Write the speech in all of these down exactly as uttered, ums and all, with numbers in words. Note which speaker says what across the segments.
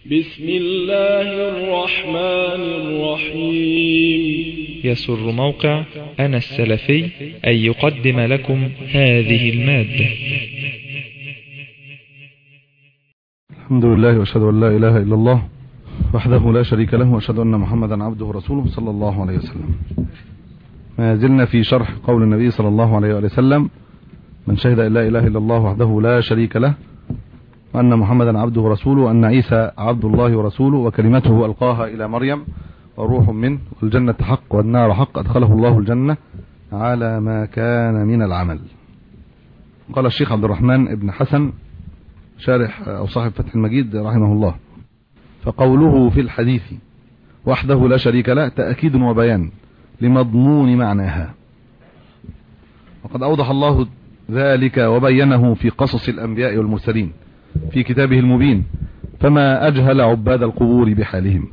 Speaker 1: بسم الله الرحمن الرحيم.
Speaker 2: يسر موقع أنا السلفي أن يقدم لكم هذه المادة.
Speaker 3: الحمد لله وأشهد أن لا إله إلا الله وحده لا شريك له وأشهد أن محمدا عبده ورسوله صلى الله عليه وسلم. ما زلنا في شرح قول النبي صلى الله عليه وسلم: من شهد أن لا إله إلا الله وحده لا شريك له وأن محمدا عبده ورسوله وأن عيسى عبد الله ورسوله وكلمته ألقاها إلى مريم وروح منه والجنة حق والنار حق أدخله الله الجنة على ما كان من العمل. قال الشيخ عبد الرحمن بن حسن شارح أو صاحب فتح المجيد رحمه الله: فقوله في الحديث وحده لا شريك له تأكيد وبيان لمضمون معناها، وقد أوضح الله ذلك وبينه في قصص الأنبياء والمرسلين في كتابه المبين، فما أجهل عباد القبور بحالهم،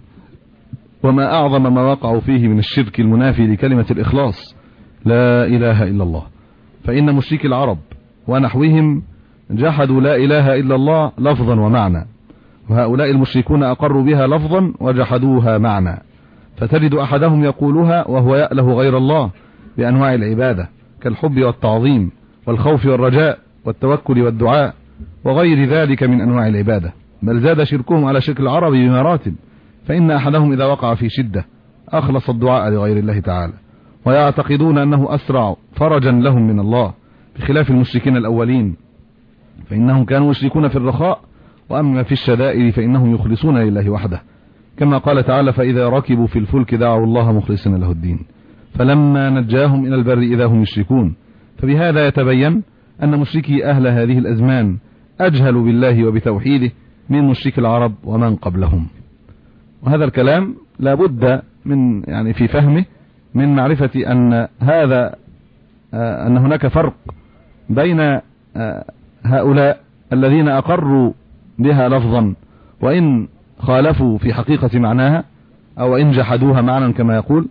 Speaker 3: وما أعظم ما وقعوا فيه من الشرك المنافي لكلمة الإخلاص لا إله إلا الله. فإن مشركي العرب ونحوهم جحدوا لا إله إلا الله لفظا ومعنى، وهؤلاء المشركون أقروا بها لفظا وجحدوها معنى، فتجد أحدهم يقولها وهو يأله غير الله بأنواع العبادة كالحب والتعظيم والخوف والرجاء والتوكل والدعاء وغير ذلك من أنواع العبادة، بل زاد شركهم على شرك العرب بمراتب. فإن أحدهم إذا وقع في شدة أخلص الدعاء لغير الله تعالى، ويعتقدون أنه أسرع فرجا لهم من الله، بخلاف المشركين الأولين فإنهم كانوا يشركون في الرخاء، وأما في الشدائد فإنهم يخلصون لله وحده، كما قال تعالى: فإذا ركبوا في الفلك دعوا الله مخلصين له الدين فلما نجاهم إلى البر إذا هم يشركون. فبهذا يتبين أن مشركي أهل هذه الأزمان أجهلوا بالله وبتوحيده من مشرك العرب ومن قبلهم. وهذا الكلام لا بد من يعني في فهمه من معرفة أن هذا أن هناك فرق بين هؤلاء الذين أقروا بها لفظا وإن خالفوا في حقيقة معناها أو إن جحدوها معنى كما يقول،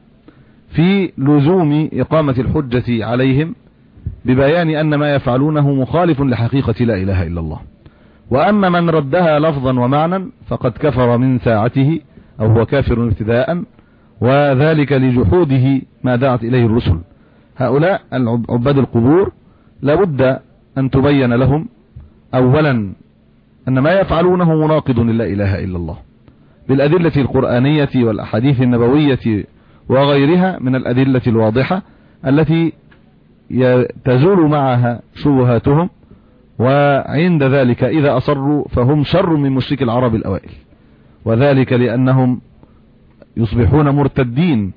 Speaker 3: في لزوم إقامة الحجة عليهم ببيان أن ما يفعلونه مخالف لحقيقة لا إله إلا الله. وأما من ردها لفظا ومعنى فقد كفر من ساعته أو هو كافر ابتداء، وذلك لجحوده ما دعت إليه الرسل. هؤلاء عباد القبور لابد أن تبين لهم أولا أن ما يفعلونه مناقض للا إله إلا الله بالأدلة القرآنية والأحاديث النبوية وغيرها من الأدلة الواضحة التي تزول معها شبهاتهم، وعند ذلك إذا أصروا فهم شر من مشرك العرب الأوائل، وذلك لأنهم يصبحون مرتدين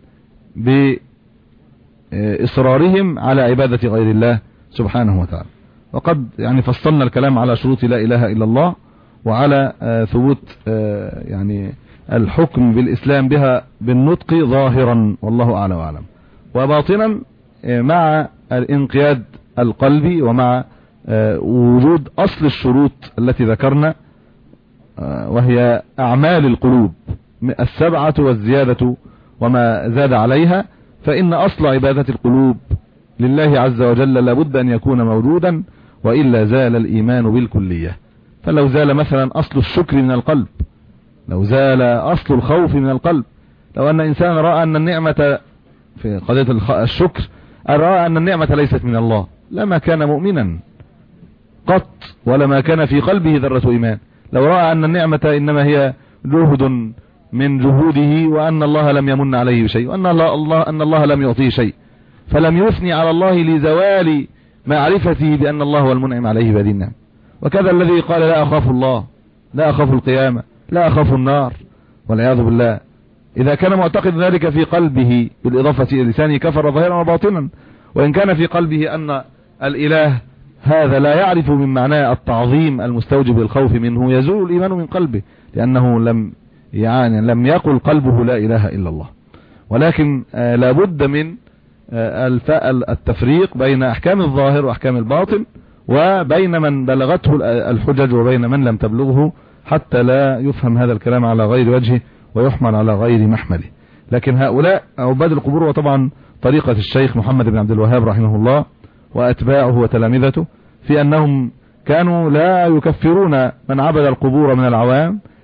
Speaker 3: بإصرارهم على عبادة غير الله سبحانه وتعالى. وقد يعني فصلنا الكلام على شروط لا إله إلا الله وعلى ثبوت يعني الحكم بالإسلام بها بالنطق ظاهرا والله أعلى وأعلم، وباطنا مع الانقياد القلبي ومع وجود أصل الشروط التي ذكرنا، وهي أعمال القلوب السبعة والزيادة وما زاد عليها. فإن أصل عبادة القلوب لله عز وجل لابد أن يكون موجودا، وإلا زال الإيمان بالكلية. فلو زال مثلا أصل الشكر من القلب، لو زال أصل الخوف من القلب، لو أن إنسان رأى أن النعمة في قضية الشكر رأى أن النعمة ليست من الله لما كان مؤمنا قط، ولما كان في قلبه ذرة إيمان. لو رأى أن النعمة إنما هي جهد من جهوده وأن الله لم يمن عليه شيء وأن الله أن الله لم يعطيه شيء، فلم يثني على الله لزوال معرفته بأن الله هو المنعم عليه بهذه النعمة. وكذا الذي قال لا أخاف الله، لا أخاف القيامة، لا أخاف النار والعياذ بالله، إذا كان معتقد ذلك في قلبه بالإضافة إلى لسانه كفر ظاهرا وباطنا. وإن كان في قلبه أن الإله هذا لا يعرف من معناه التعظيم المستوجب الخوف منه، يزول الإيمان من قلبه، لأنه لم يعني لم يقل قلبه لا إله إلا الله. ولكن آه لابد من آه التفريق بين أحكام الظاهر وأحكام الباطن، وبين من بلغته الحجج وبين من لم تبلغه، حتى لا يفهم هذا الكلام على غير وجهه ويحمل على غير محمله. لكن هؤلاء عباد القبور، وطبعا طريقة الشيخ محمد بن عبد الوهاب رحمه الله وأتباعه وتلامذته في أنهم كانوا لا يكفرون من عبد القبور من العوام،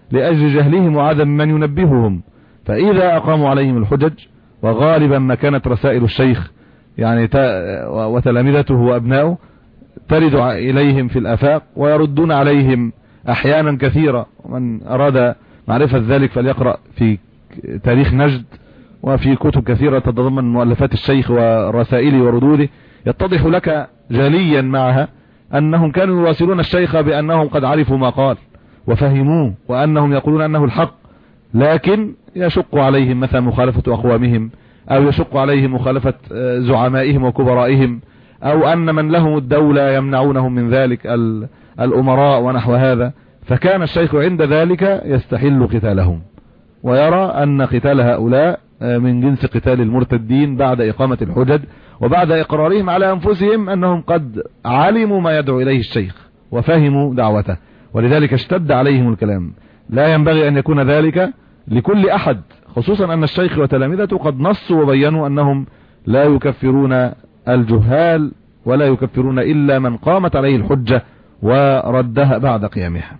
Speaker 3: لأجل جهلهم وعدم من ينبههم. فإذا أقاموا عليهم الحجج، وغالبا ما كانت رسائل الشيخ يعني وتلامذته وأبنائه ترد إليهم في الآفاق ويردون عليهم أحيانا كثيرة. ومن أراد معرفة ذلك فليقرأ في تاريخ نجد وفي كتب كثيرة تتضمن مؤلفات الشيخ ورسائله وردوده، يتضح لك جليا معها أنهم كانوا يواصلون الشيخ بأنهم قد عرفوا ما قال وفهموه، وأنهم يقولون أنه الحق، لكن يشق عليهم مثلا مخالفة أقوامهم، أو يشق عليهم مخالفة زعمائهم وكبرائهم، أو أن من لهم الدولة يمنعونهم من ذلك الأمراء ونحو هذا. فكان الشيخ عند ذلك يستحل قتالهم، ويرى أن قتال هؤلاء من جنس قتال المرتدين بعد إقامة الحجج، وبعد إقرارهم على أنفسهم أنهم قد علموا ما يدعو إليه الشيخ وفهموا دعوته، ولذلك اشتد عليهم الكلام. لا ينبغي أن يكون ذلك لكل أحد، خصوصا أن الشيخ وتلامذته قد نصوا وبينوا أنهم لا يكفرون الجهال ولا يكفرون إلا من قامت عليه الحجة وردها بعد قيامها.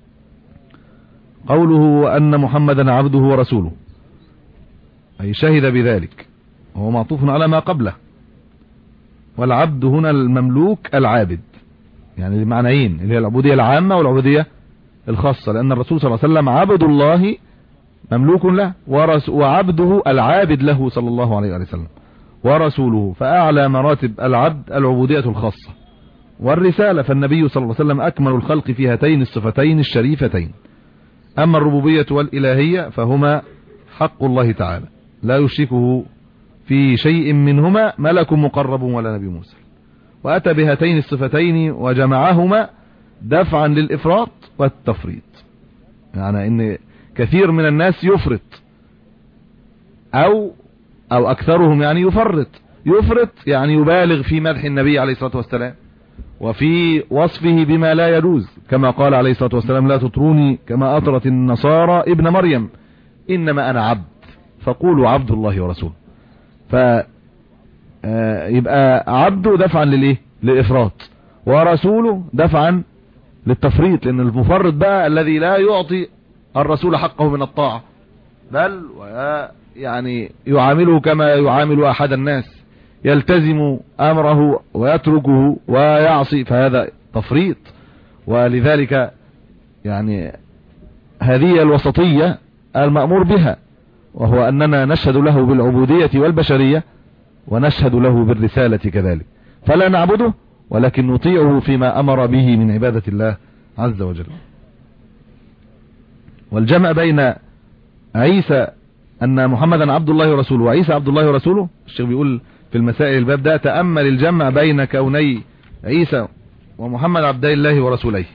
Speaker 3: قوله أن محمدا عبده ورسوله، أي شهد بذلك، هو معطوف على ما قبله. والعبد هنا المملوك العابد، يعني المعنيين اللي هي العبودية العامة والعبودية الخاصة، لأن الرسول صلى الله عليه وسلم عبد الله مملوك له، وعبده العابد له صلى الله عليه وسلم، ورسوله. فأعلى مراتب العبد العبودية الخاصة والرسالة، فالنبي صلى الله عليه وسلم أكمل الخلق في هاتين الصفتين الشريفتين. أما الربوبية والإلهية فهما حق الله تعالى، لا يشركه في شيء منهما ملك مقرب ولا نبي مرسل. وأتى بهاتين الصفتين وجمعهما دفعا للإفراط والتفريط، يعني إن كثير من الناس يفرط أو أو أكثرهم يعني يفرط. يفرط يعني يبالغ في مدح النبي عليه الصلاة والسلام وفي وصفه بما لا يجوز، كما قال عليه الصلاة والسلام: لا تطروني كما أطرت النصارى ابن مريم، إنما أنا عبد فقولوا عبد الله ورسوله. فيبقى عبده دفعا للإيه؟ للإفراط، ورسوله دفعا للتفريط، لأن المفرط بقى الذي لا يعطي الرسول حقه من الطاعة، بل يعني يعامله كما يعامل أحد الناس، يلتزم أمره ويتركه ويعصي، فهذا تفريط. ولذلك يعني هذه الوسطية المأمور بها، وهو أننا نشهد له بالعبودية والبشرية ونشهد له بالرسالة كذلك، فلا نعبده ولكن نطيعه فيما أمر به من عبادة الله عز وجل. والجمع بين عيسى أن محمدا عبد الله ورسوله وعيسى عبد الله ورسوله، الشيخ بيقول في المسائل الباب ده: تأمل الجمع بين كوني عيسى ومحمد عبد الله ورسوله.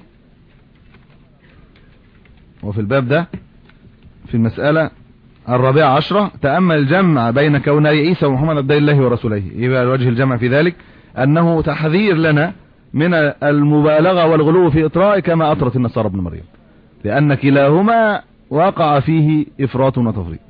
Speaker 3: وفي الباب ده في المسألة الرابعة عشرة: تأمل الجمع بين كوني عيسى ومحمد عبد الله ورسوله. يبقى الوجه الجمع في ذلك أنه تحذير لنا من المبالغة والغلو في إطراء كما أطرت النصارى ابن مريم، لأن كلاهما وقع فيه إفراط وتفريط.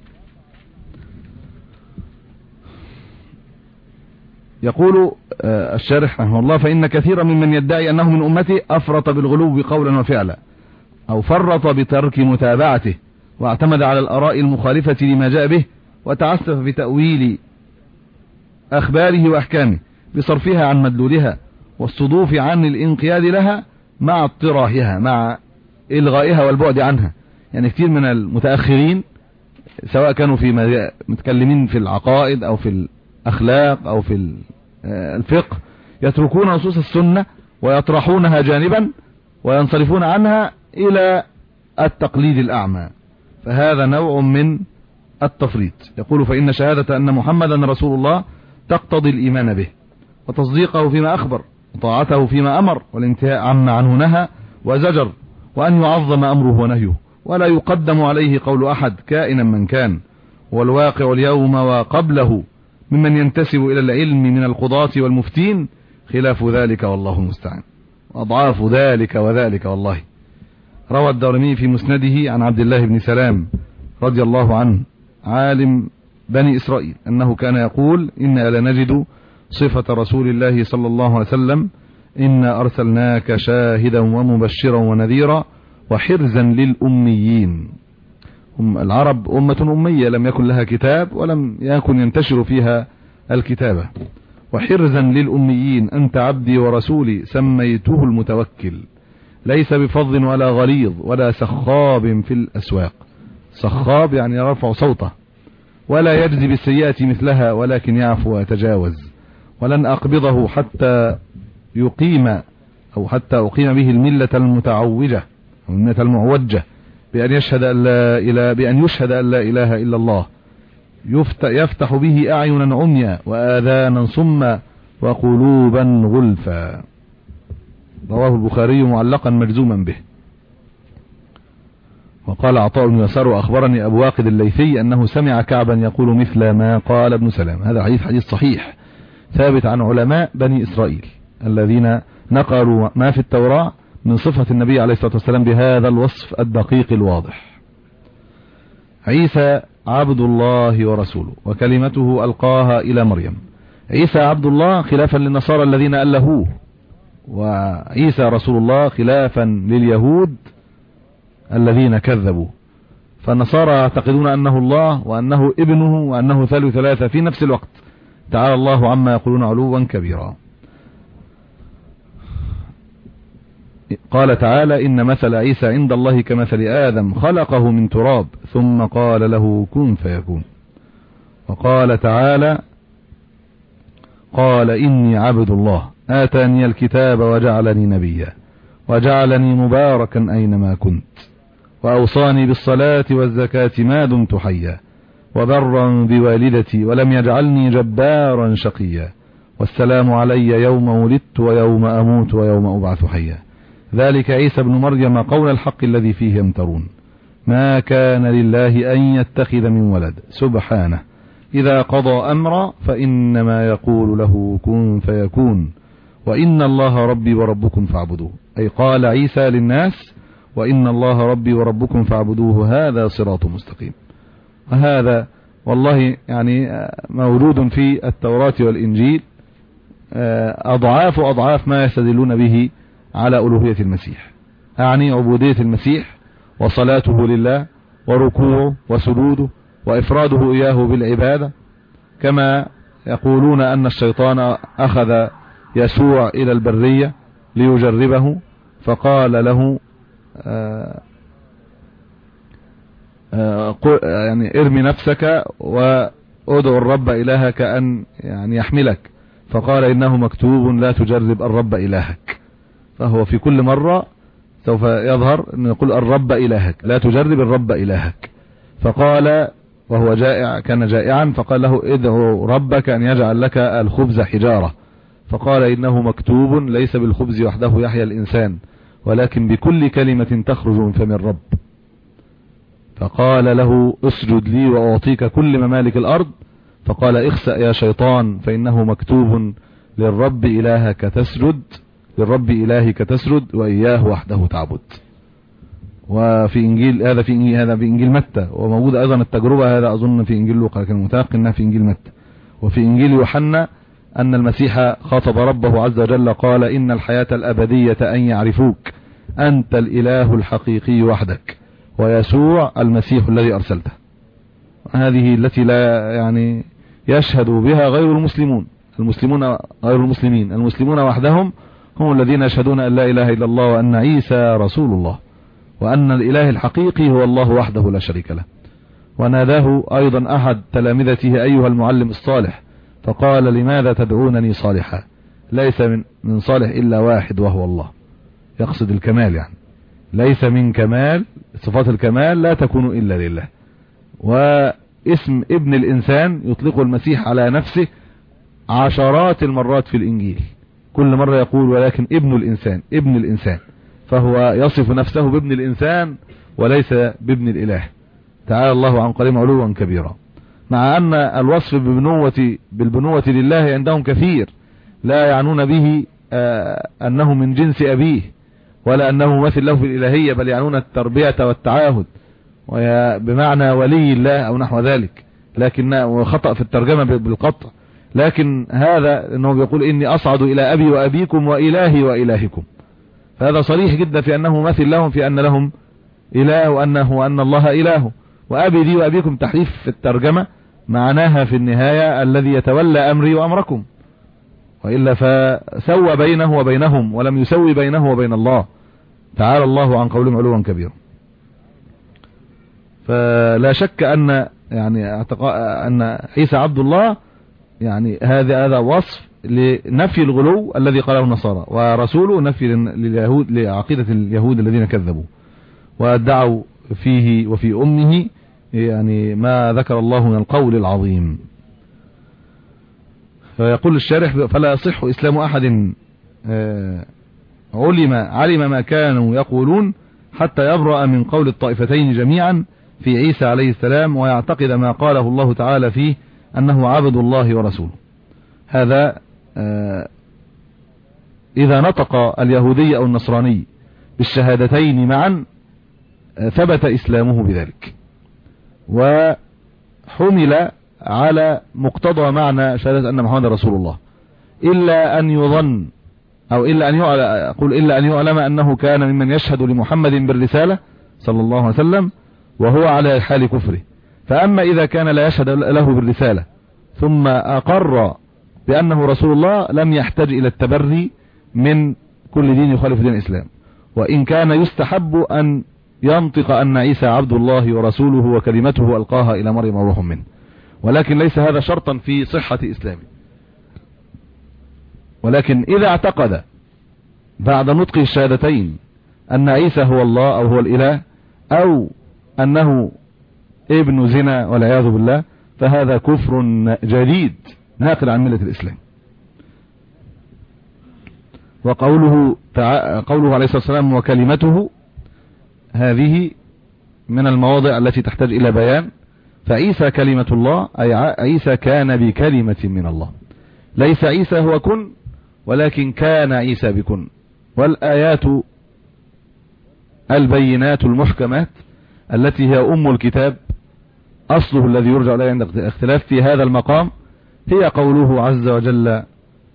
Speaker 3: يقول الشارح رحمه الله: فإن كثيرا ممن يدعي أنه من أمتي أفرط بالغلو قولا وفعلا، أو فرط بترك متابعته، واعتمد على الآراء المخالفة لما جاء به، وتعسف بتأويل أخباره وأحكامه بصرفها عن مدلولها والصدوف عن الانقياد لها مع اضطراحها، مع إلغائها والبعد عنها. يعني كثير من المتأخرين سواء كانوا في متكلمين في العقائد أو في الأخلاق أو في الفقه يتركون نصوص السنة ويطرحونها جانبا وينصرفون عنها إلى التقليد الأعمى، فهذا نوع من التفريط. يقول: فإن شهادة أن محمدا رسول الله تقتضي الإيمان به وتصديقه فيما أخبر وطاعته فيما أمر والانتهاء عما عنه نهى وزجر، وأن يعظم أمره ونهيه ولا يقدم عليه قول أحد كائنا من كان، والواقع اليوم وقبله ممن ينتسب إلى العلم من القضاة والمفتين خلاف ذلك والله المستعان، وأضعاف ذلك وذلك والله. روى الدارمي في مسنده عن عبد الله بن سلام رضي الله عنه عالم بني إسرائيل أنه كان يقول: إنا لنجد صفة رسول الله صلى الله عليه وسلم: إنا أرسلناك شاهدا ومبشرا ونذيرا وحرزا للأميين. العرب أمة أمية لم يكن لها كتاب ولم يكن ينتشر فيها الكتابة. وحرزا للأميين أنت عبدي ورسولي سميته المتوكل، ليس بفظ ولا غليظ ولا سخاب في الأسواق. سخاب يعني يرفع صوته، ولا يجزي بالسيئة مثلها ولكن يعفو ويتجاوز. ولن أقبضه حتى يقيم أو حتى أقيم به الملة المتعوجة أو الملة المعوجة بأن يشهد أن لا إله بأن يشهد أن لا إله إلا الله، يفتح به أعينا عميا وآذانا صما وقلوبا غلفا. رواه البخاري معلقا مجزوما به. وقال عطاء بن يسار وأخبرني أبو واقد الليثي أنه سمع كعبا يقول مثل ما قال ابن سلام. هذا حديث حديث صحيح ثابت عن علماء بني إسرائيل الذين نقلوا ما في التوراة من صفة النبي عليه الصلاة والسلام بهذا الوصف الدقيق الواضح. عيسى عبد الله ورسوله وكلمته ألقاها إلى مريم. عيسى عبد الله خلافا للنصارى الذين ألهوه، وعيسى رسول الله خلافا لليهود الذين كذبوا. فالنصارى يعتقدون أنه الله وأنه ابنه وأنه ثالث ثلاثة في نفس الوقت. تعالى الله عما يقولون علوا كبيرا. قال تعالى إن مثل عيسى عند الله كمثل آدم خلقه من تراب ثم قال له كن فيكون. وقال تعالى قال إني عبد الله آتاني الكتاب وجعلني نبيا وجعلني مباركا أينما كنت وأوصاني بالصلاة والزكاة ما دمت حيا وبرا بوالدتي ولم يجعلني جبارا شقيا والسلام علي يوم ولدت ويوم أموت ويوم أبعث حيا. ذلك عيسى بن مريم قول الحق الذي فيه يمترون. ما كان لله أن يتخذ من ولد سبحانه إذا قضى أمرا فإنما يقول له كن فيكون وإن الله ربي وربكم فاعبدوه. أي قال عيسى للناس وإن الله ربي وربكم فاعبدوه هذا صراط مستقيم. وهذا والله يعني موجود في التوراة والإنجيل أضعاف أضعاف ما يستدلون به على ألوهية المسيح، أعني عبودية المسيح وصلاته لله وركوعه وسجوده وإفراده إياه بالعبادة. كما يقولون أن الشيطان أخذ يسوع إلى البرية ليجربه فقال له آآ آآ يعني ارمي نفسك وادعو الرب إلهك أن يعني يحملك، فقال إنه مكتوب لا تجرب الرب إلهك. فهو في كل مرة سوف يظهر أن يقول الرب إلهك لا تجرب الرب إلهك. فقال وهو جائع كان جائعا فقال له ادعو ربك أن يجعل لك الخبز حجارة، فقال إنه مكتوب ليس بالخبز وحده يحيى الإنسان ولكن بكل كلمة تخرج من فم الرب. فقال له اسجد لي وأعطيك كل ممالك الأرض، فقال اخسأ يا شيطان فإنه مكتوب للرب إلهك تسجد للرب إلهك تسجد وإياه وحده تعبد. وفي إنجيل هذا في إنجيل هذا في إنجيل متى، وموجود أيضا التجربة هذا أظن في إنجيل لوقا لكن متيقن أنها في إنجيل متى. وفي إنجيل يوحنا أن المسيح خاطب ربه عز وجل قال إن الحياة الأبدية أن يعرفوك أنت الإله الحقيقي وحدك ويسوع المسيح الذي أرسلته. هذه التي لا يعني يشهد بها غير المسلمون. المسلمون غير المسلمين المسلمون وحدهم هم الذين يشهدون أن لا إله إلا الله وأن عيسى رسول الله وأن الإله الحقيقي هو الله وحده لا شريك له. وناداه أيضا أحد تلامذته أيها المعلم الصالح فقال لماذا تدعونني صالحا؟ ليس من, من صالح إلا واحد وهو الله. يقصد الكمال، يعني ليس من كمال صفات الكمال لا تكون إلا لله. واسم ابن الإنسان يطلق المسيح على نفسه عشرات المرات في الإنجيل، كل مرة يقول ولكن ابن الإنسان ابن الإنسان، فهو يصف نفسه بابن الإنسان وليس بابن الإله. تعالى الله عن قريب علوا كبيرا. مع أن الوصف بالبنوة, بالبنوة لله عندهم كثير لا يعنون به آه أنه من جنس أبيه ولا أنه مثل له في الإلهية، بل يعنون التربية والتعاهد بمعنى ولي الله أو نحو ذلك، لكن خطأ في الترجمة بالقطع. لكن هذا أنه يقول إني أصعد إلى أبي وأبيكم وإلهي وإلهكم، فهذا صريح جدا في أنه مثل لهم في أن لهم إله وأنه وأن الله إله. وأبي دي وأبيكم تحريف في الترجمة معناها في النهاية الذي يتولى أمري وأمركم، وإلا فسوى بينه وبينهم ولم يسوي بينه وبين الله تعالى الله عن قولهم علوا كبيرا. فلا شك أن يعني أن عيسى عبد الله يعني هذا هذا وصف لنفي الغلو الذي قاله النصارى، ورسوله نفي لليهود لعقيدة اليهود الذين كذبوا وادعوا فيه وفي أمه يعني ما ذكر الله من القول العظيم. فيقول الشارح فلا يصح إسلام أحد علم علم ما كانوا يقولون حتى يبرأ من قول الطائفتين جميعا في عيسى عليه السلام ويعتقد ما قاله الله تعالى فيه أنه عبد الله ورسوله. هذا إذا نطق اليهودي أو النصراني بالشهادتين معا ثبت إسلامه بذلك وحمل على مقتضى معنى شهادة أن محمد رسول الله، إلا أن يظن أو إلا أن يعلم أقول إلا أن يعلم أنه كان ممن يشهد لمحمد بالرسالة صلى الله عليه وسلم وهو على حال كفره. فأما إذا كان لا يشهد له بالرسالة ثم أقر بأنه رسول الله لم يحتاج إلى التبري من كل دين يخالف دين الإسلام، وإن كان يستحب أن ينطق أن عيسى عبد الله ورسوله وكلمته ألقاها إلى مريم وروح منه، ولكن ليس هذا شرطا في صحة إسلامه. ولكن إذا اعتقد بعد نطق الشهادتين أن عيسى هو الله أو هو الإله أو أنه ابن زنا والعياذ بالله فهذا كفر جديد ناقل عن ملة الإسلام. وقوله قوله عليه الصلاة والسلام وكلمته هذه من المواضع التي تحتاج إلى بيان. فعيسى كلمة الله أي عيسى كان بكلمة من الله، ليس عيسى هو كن ولكن كان عيسى بكن. والآيات البينات المحكمات التي هي أم الكتاب أصله الذي يرجع إليه عند اختلاف في هذا المقام هي قوله عز وجل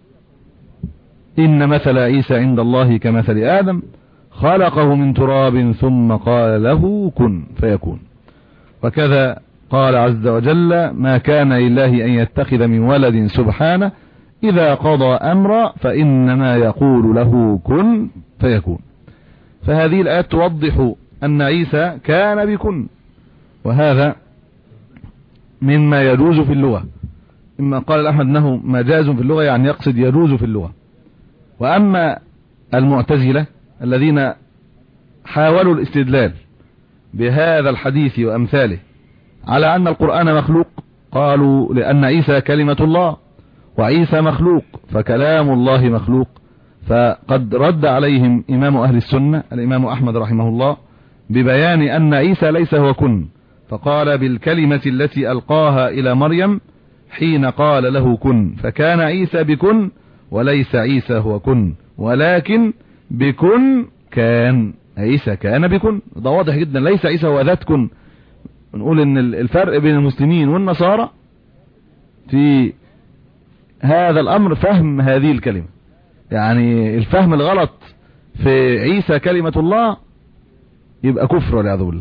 Speaker 3: إن مثل عيسى عند الله كمثل آدم خلقه من تراب ثم قال له كن فيكون. وكذا قال عز وجل ما كان لله أن يتخذ من ولد سبحانه إذا قضى أمرا فإنما يقول له كن فيكون. فهذه الآيات توضح أن عيسى كان بكن، وهذا مما يجوز في اللغة. إما قال الأحمد أنه مجاز في اللغة يعني يقصد يجوز في اللغة. وأما المعتزلة الذين حاولوا الاستدلال بهذا الحديث وأمثاله على أن القرآن مخلوق، قالوا لأن عيسى كلمة الله وعيسى مخلوق فكلام الله مخلوق. فقد رد عليهم إمام أهل السنة الإمام أحمد رحمه الله ببيان أن عيسى ليس هو كن، فقال بالكلمة التي ألقاها إلى مريم حين قال له كن، فكان عيسى بكن وليس عيسى هو كن ولكن بكن كان عيسى كان بكن. ده واضح جدا، ليس عيسى هو ذات كن. نقول ان الفرق بين المسلمين والنصارى في هذا الامر فهم هذه الكلمة، يعني الفهم الغلط في عيسى كلمة الله يبقى كفر والعياذ بالله،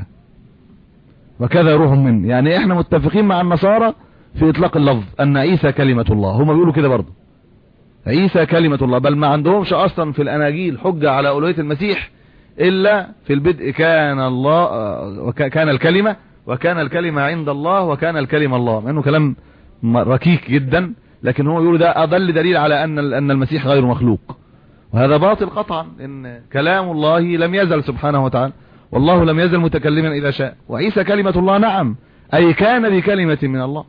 Speaker 3: وكذا روح من. يعني احنا متفقين مع النصارى في اطلاق اللفظ ان عيسى كلمة الله، هم بيقولوا كده برضه عيسى كلمة الله، بل ما عندهمش اصلا في الاناجيل حجة على ألوهية المسيح الا في البدء كان الله وكان الكلمة وكان الكلمة عند الله وكان الكلمة الله، مع انه كلام ركيك جدا، لكن هو يقول ده اضل دليل على ان ان المسيح غير مخلوق، وهذا باطل قطعا. ان كلام الله لم يزل سبحانه وتعالى، والله لم يزل متكلما اذا شاء، وعيسى كلمة الله نعم اي كان بكلمة من الله.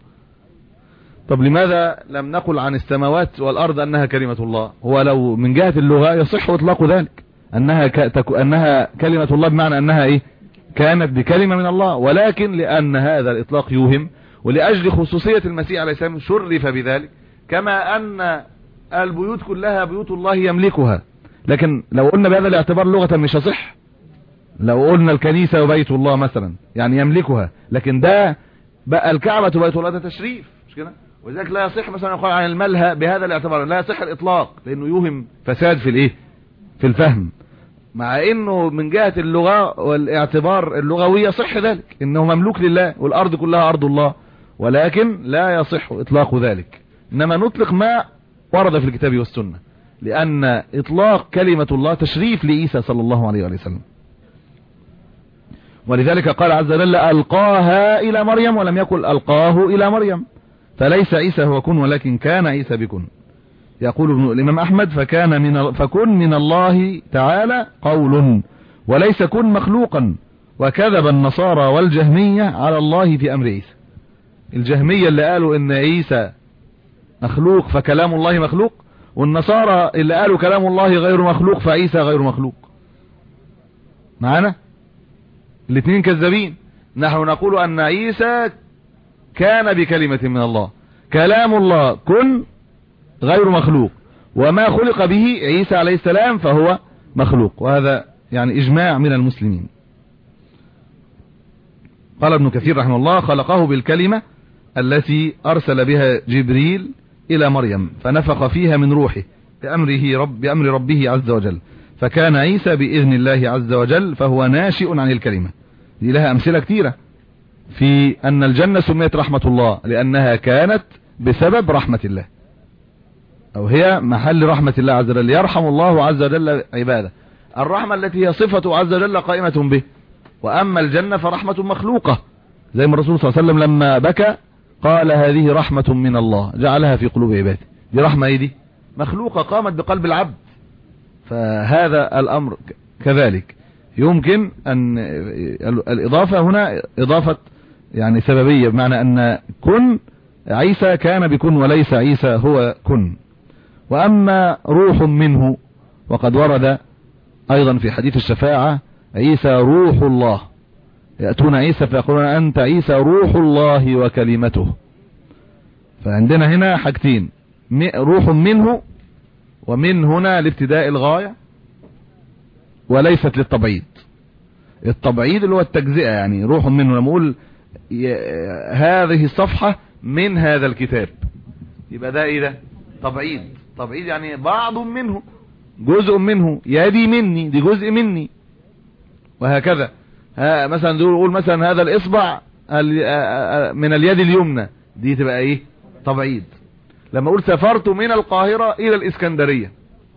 Speaker 3: طب لماذا لم نقل عن السماوات والارض انها كلمة الله؟ هو لو من جهة اللغة يصح اطلاق ذلك انها ك... انها كلمة الله بمعنى انها ايه كانت بكلمة من الله، ولكن لان هذا الاطلاق يوهم، ولأجل خصوصية المسيح عليه السلام شرف بذلك، كما أن البيوت كلها بيوت الله يملكها. لكن لو قلنا بهذا الاعتبار لغة مش هصح. لو قلنا الكنيسة وبيت الله مثلا يعني يملكها، لكن ده بقى الكعبة وبيت الله ده تشريف مش كده، ولذلك لا يصح مثلا يقال عن الملهى بهذا الاعتبار، لا يصح الإطلاق لأنه يوهم فساد في الايه في الفهم. مع انه من جهة اللغة والاعتبار اللغوي يصح ذلك، انه مملوك لله والارض كلها ارض الله، ولكن لا يصح اطلاق ذلك، انما نطلق ما ورد في الكتاب والسنة، لان اطلاق كلمة الله تشريف لعيسى صلى الله عليه وسلم. ولذلك قال عز وجل القاها الى مريم، ولم يقل القاه الى مريم، فليس عيسى هو كن ولكن كان عيسى بكن. يقول ابن الامام احمد فكان من فكن من الله تعالى قول وليس كن مخلوقا، وكذب النصارى والجهمية على الله في امر عيسى. الجهمية اللي قالوا ان عيسى مخلوق فكلام الله مخلوق، والنصارى اللي قالوا كلام الله غير مخلوق فعيسى غير مخلوق. معنا الاثنين كذابين. نحن نقول ان عيسى كان بكلمة من الله، كلام الله كن غير مخلوق، وما خلق به عيسى عليه السلام فهو مخلوق، وهذا يعني اجماع من المسلمين. قال ابن كثير رحمه الله خلقه بالكلمة التي ارسل بها جبريل الى مريم فنفخ فيها من روحه بأمره رب بأمر ربه عز وجل، فكان عيسى بإذن الله عز وجل، فهو ناشئ عن الكلمة. دي لها امثلة كثيرة في ان الجنة سميت رحمة الله لانها كانت بسبب رحمة الله، او هي محل رحمة الله عز وجل، يرحم الله عز وجل عباده. الرحمة التي هي صفة عز وجل قائمة به، واما الجنة فرحمة مخلوقة، زي ما الرسول صلى الله عليه وسلم لما بكى قال هذه رحمة من الله جعلها في قلوب عباده. دي رحمة ايه دي؟ مخلوقة قامت بقلب العبد. فهذا الامر كذلك يمكن ان الاضافة هنا اضافة يعني سببية، بمعنى ان كن عيسى كان بكن وليس عيسى هو كن. واما روح منه وقد ورد ايضا في حديث الشفاعة عيسى روح الله، يأتون عيسى فيقولون انت عيسى روح الله وكلمته. فعندنا هنا حاجتين، روح منه، ومن هنا لابتداء الغاية وليست للتبعيد. التبعيد اللي هو التجزئة، يعني روح منه لما اقول هذه الصفحة من هذا الكتاب يبقى ده ايه؟ ده تبعيد. تبعيد يعني بعض منه، جزء منه، يدي مني دي جزء مني، وهكذا. ها مثلا نقول مثلا هذا الاصبع من اليد اليمنى، دي تبقى ايه؟ تبعيد. لما اقول سافرت من القاهرة الى الاسكندرية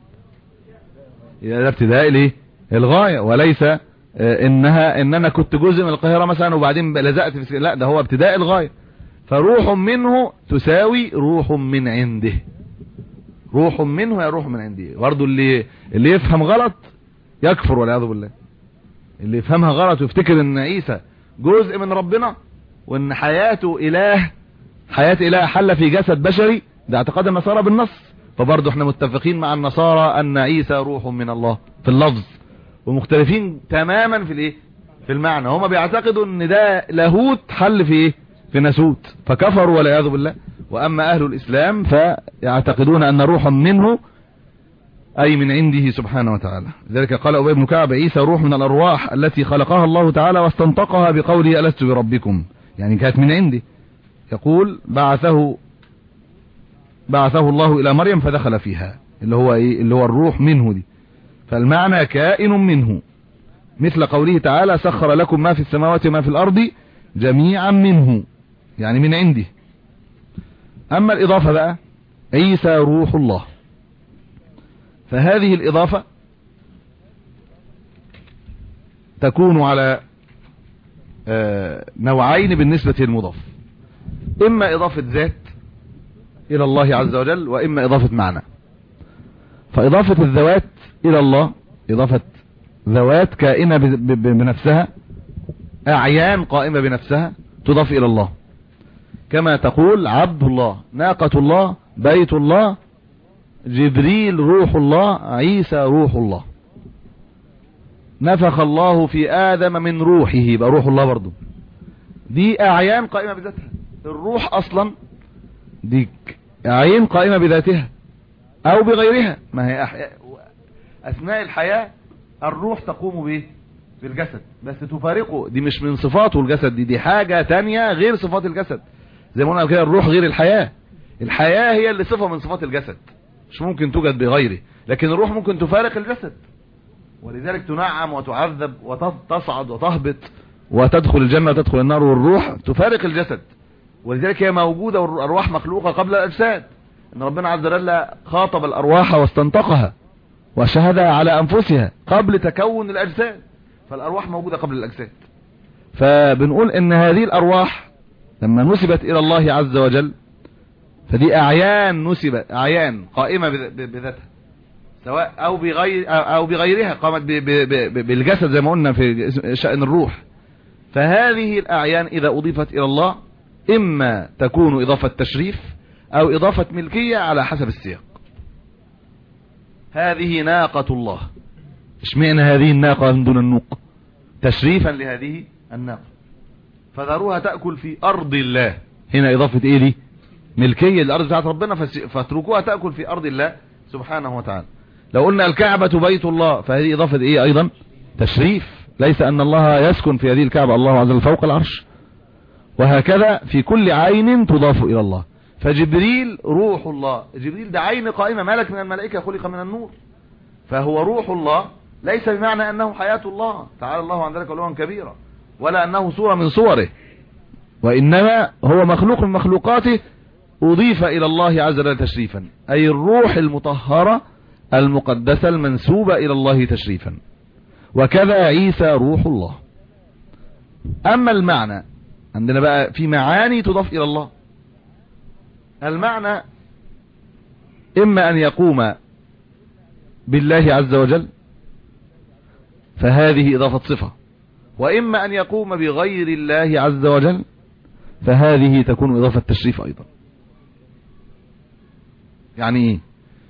Speaker 3: ده ابتداء الايه؟ الغاية، وليس انها ان انا كنت جزء من القاهرة مثلا وبعدين لزقت في، لا ده هو ابتداء الغاية. فروح منه تساوي روح من عنده، روح منه يا روح من عنده. برضه اللي اللي يفهم غلط يكفر والعياذ بالله. اللي يفهمها غلط ويفتكر ان عيسى جزء من ربنا وان حياته اله، حياة اله حل في جسد بشري، ده اعتقاد النصارى بالنص. فبرضه احنا متفقين مع النصارى ان عيسى روح من الله في اللفظ، ومختلفين تماما في الايه؟ في المعنى. هما بيعتقدوا ان ده لاهوت حل في ايه؟ في ناسوت، فكفروا والعياذ بالله. واما اهل الاسلام فيعتقدون ان روحا منه اي من عنده سبحانه وتعالى. لذلك قال ابي بن كعب عيسى روح من الارواح التي خلقها الله تعالى واستنطقها بقوله ألست بربكم، يعني كانت من عنده. يقول بعثه بعثه الله الى مريم فدخل فيها، اللي هو ايه؟ اللي هو الروح منه دي. فالمعنى كائن منه، مثل قوله تعالى سخر لكم ما في السماوات وما في الارض جميعا منه، يعني من عنده. اما الاضافة بقى عيسى روح الله، فهذه الاضافة تكون على نوعين بالنسبة للمضاف، اما اضافة ذات الى الله عز وجل، واما اضافة معنى. فاضافة الذوات الى الله اضافة ذوات كائنة بنفسها، اعيان قائمة بنفسها تضاف الى الله، كما تقول عبد الله، ناقة الله، بيت الله، جبريل روح الله، عيسى روح الله. نفخ الله في آدم من روحه، يبقى روح الله برضو. دي اعيان قائمة بذاتها. الروح اصلا دي اعين قائمة بذاتها او بغيرها، ما هي أحياء اثناء الحياة الروح تقوم به بالجسد بس تفارقه، دي مش من صفاته الجسد، دي دي حاجة تانية غير صفات الجسد. زي ما قلنا كده الروح غير الحياة، الحياة هي اللي صفة من صفات الجسد، مش ممكن توجد بغيره، لكن الروح ممكن تفارق الجسد. ولذلك تنعم وتعذب وتصعد وتهبط وتدخل الجنة وتدخل النار، والروح تفارق الجسد. ولذلك هي موجودة، والأرواح مخلوقة قبل الأجساد. إن ربنا عز وجل خاطب الأرواح واستنطقها وشهدها على أنفسها قبل تكون الأجساد، فالأرواح موجودة قبل الأجساد. فبنقول إن هذه الأرواح لما نسبت إلى الله عز وجل فدي أعيان نسبت، أعيان قائمة بذاتها سواء أو بغير أو بغيرها، قامت بالجسد زي ما قلنا في شأن الروح. فهذه الأعيان إذا أضيفت إلى الله إما تكون إضافة تشريف أو إضافة ملكية على حسب السياق. هذه ناقة الله، اشمعنى هذه الناقة من دون النوق؟ تشريفا لهذه الناقة. فذروها تأكل في أرض الله، هنا إضافة إيه دي؟ ملكية الأرض بتاعت ربنا، فاتركوها تأكل في أرض الله سبحانه وتعالى. لو قلنا الكعبة بيت الله فهذه إضافة إيه أيضا؟ تشريف، ليس أن الله يسكن في هذه الكعبة، الله عز وجل فوق العرش. وهكذا في كل عين تضاف إلى الله. فجبريل روح الله، جبريل ده عين قائمة، ملك من الملائكة خلق من النور، فهو روح الله، ليس بمعنى أنه حياة الله تعالى الله عن ذلك علوا كبيرا، ولا أنه صورة من صوره، وإنما هو مخلوق من مخلوقاته أضيف إلى الله عز وجل تشريفا، أي الروح المطهرة المقدسة المنسوبة إلى الله تشريفا. وكذا عيسى روح الله. أما المعنى عندنا بقى في معاني تضاف إلى الله. المعنى إما أن يقوم بالله عز وجل فهذه إضافة صفة، وإما أن يقوم بغير الله عز وجل فهذه تكون إضافة تشريف أيضا. يعني إيه؟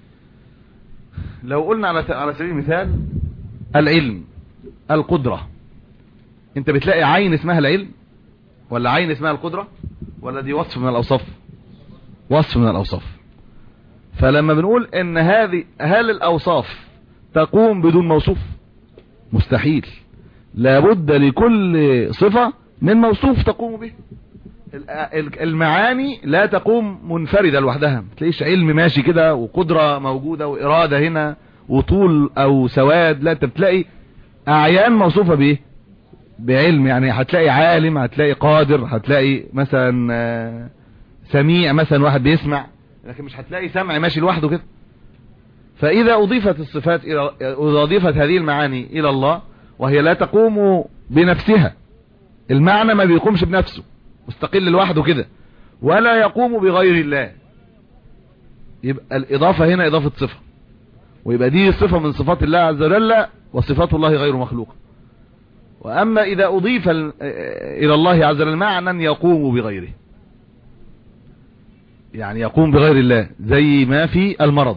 Speaker 3: لو قلنا على على سبيل المثال العلم، القدرة، انت بتلاقي عين اسمها العلم ولا عين اسمها القدرة، ولا دي وصف من الأوصاف؟ وصف من الأوصاف. فلما بنقول ان هذه هل الأوصاف تقوم بدون موصوف؟ مستحيل، لابد لكل صفة من موصوف تقوم به. المعاني لا تقوم منفردة لوحدها، تلاقيش علم ماشي كده وقدرة موجودة وإرادة هنا وطول أو سواد، لا، انت بتلاقي أعيان موصوفة بإيه؟ بعلم. يعني هتلاقي عالم، هتلاقي قادر، هتلاقي مثلا سميع، مثلا واحد بيسمع، لكن مش هتلاقي سمع ماشي لوحده كده. فإذا أضيفت الصفات إلى أضيفت هذه المعاني إلى الله وهي لا تقوم بنفسها، المعنى ما بيقومش بنفسه مستقل لوحده كده، ولا يقوم بغير الله، يبقى الإضافة هنا إضافة صفة، ويبقى دي صفة من صفات الله عز وجل، وصفات الله غير مخلوقة. وأما إذا أضيف إلى الله عز وجل معنى يقوم بغيره، يعني يقوم بغير الله، زي ما في المرض،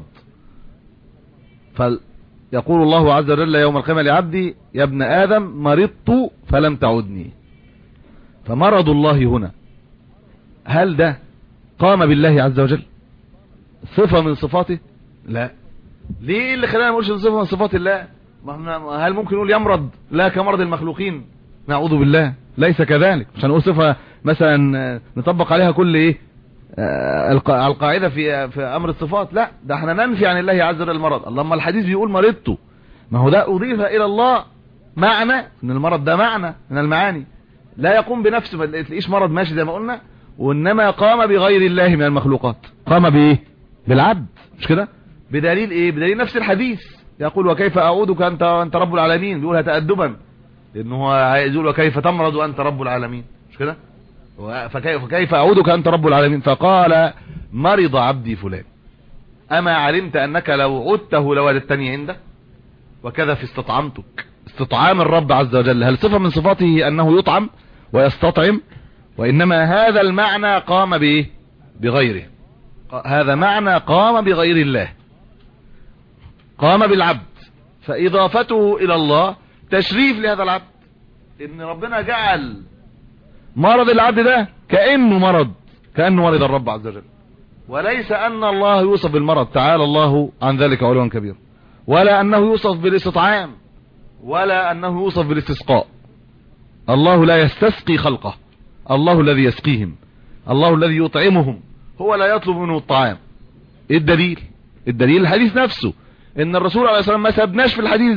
Speaker 3: فيقول الله عز وجل يوم القيامة لعبدي يا ابن آدم مرضت فلم تعدني. فمرض الله هنا هل ده قام بالله عز وجل؟ صفة من صفاته؟ لا. ليه اللي خلانا نقولش صفة من صفات الله؟ هل ممكن نقول يمرض؟ لا، كمرض المخلوقين، نعوذ بالله، ليس كذلك. مش هنقول صفة مثلا نطبق عليها كل ايه القاعدة في في امر الصفات، لا، ده احنا ننفي عن الله عز وجل المرض. اللهم الحديث بيقول مرضت، ما هو ده اضيف الى الله معنى ان المرض ده معنى من المعاني، لا يقوم بنفسه، ما تلاقيش مرض ماشي زي ما قلنا، وانما قام بغير الله من المخلوقات. قام بايه؟ بالعبد، مش كده؟ بدليل ايه؟ بدليل نفس الحديث يقول وكيف اعودك انت انت رب العالمين، بيقولها تأدبا، لانه هو عايز يقول وكيف تمرض وانت رب العالمين، مش كده؟ فكيف كيف اعودك انت رب العالمين؟ فقال مرض عبدي فلان اما علمت انك لو عدته لوجدتني عنده؟ وكذا في استطعمتك، استطعام الرب عز وجل هل صفة من صفاته انه يطعم ويستطعم؟ وانما هذا المعنى قام بايه؟ بغيره. هذا معنى قام بغير الله، قام بالعبد، فاضافته الى الله تشريف لهذا العبد، ان ربنا جعل مرض العبد ده كأنه مرض، كأنه مرض الرب عز وجل، وليس ان الله يوصف بالمرض، تعالى الله عن ذلك علوا كبيرا، ولا انه يوصف بالاستطعام، ولا انه يوصف بالاستسقاء. الله لا يستسقي خلقه، الله الذي يسقيهم، الله الذي يطعمهم، هو لا يطلب منه الطعام. ايه الدليل؟ الدليل الحديث نفسه، ان الرسول عليه الصلاة والسلام ما سابناش في الحديث ده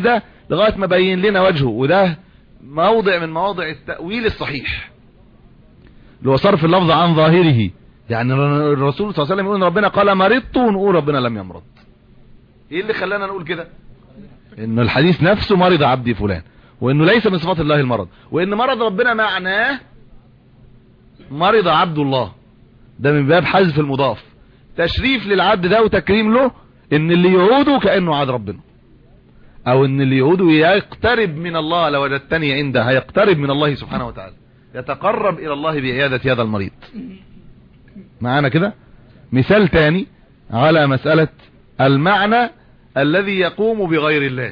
Speaker 3: لغاية ما بين لنا وجهه. وده موضع من مواضع التأويل الصحيح اللي هو صرف اللفظ عن ظاهره. يعني الرسول صلى الله عليه وسلم يقول ربنا قال مرضت ونقول ربنا لم يمرض. ايه اللي خلانا نقول كده؟ انه الحديث نفسه مرض عبدي فلان، وانه ليس من صفات الله المرض، وان مرض ربنا معناه مرض عبد الله. ده من باب حذف المضاف، تشريف للعبد ده وتكريم له، ان اللي يعوده كأنه عاد ربنا، او ان اللي يعوده يقترب من الله. لو وجدتني عنده هيقترب من الله سبحانه وتعالى، يتقرب الى الله بعيادة هذا المريض. معانا كده مثال تاني على مسألة المعنى الذي يقوم بغير الله.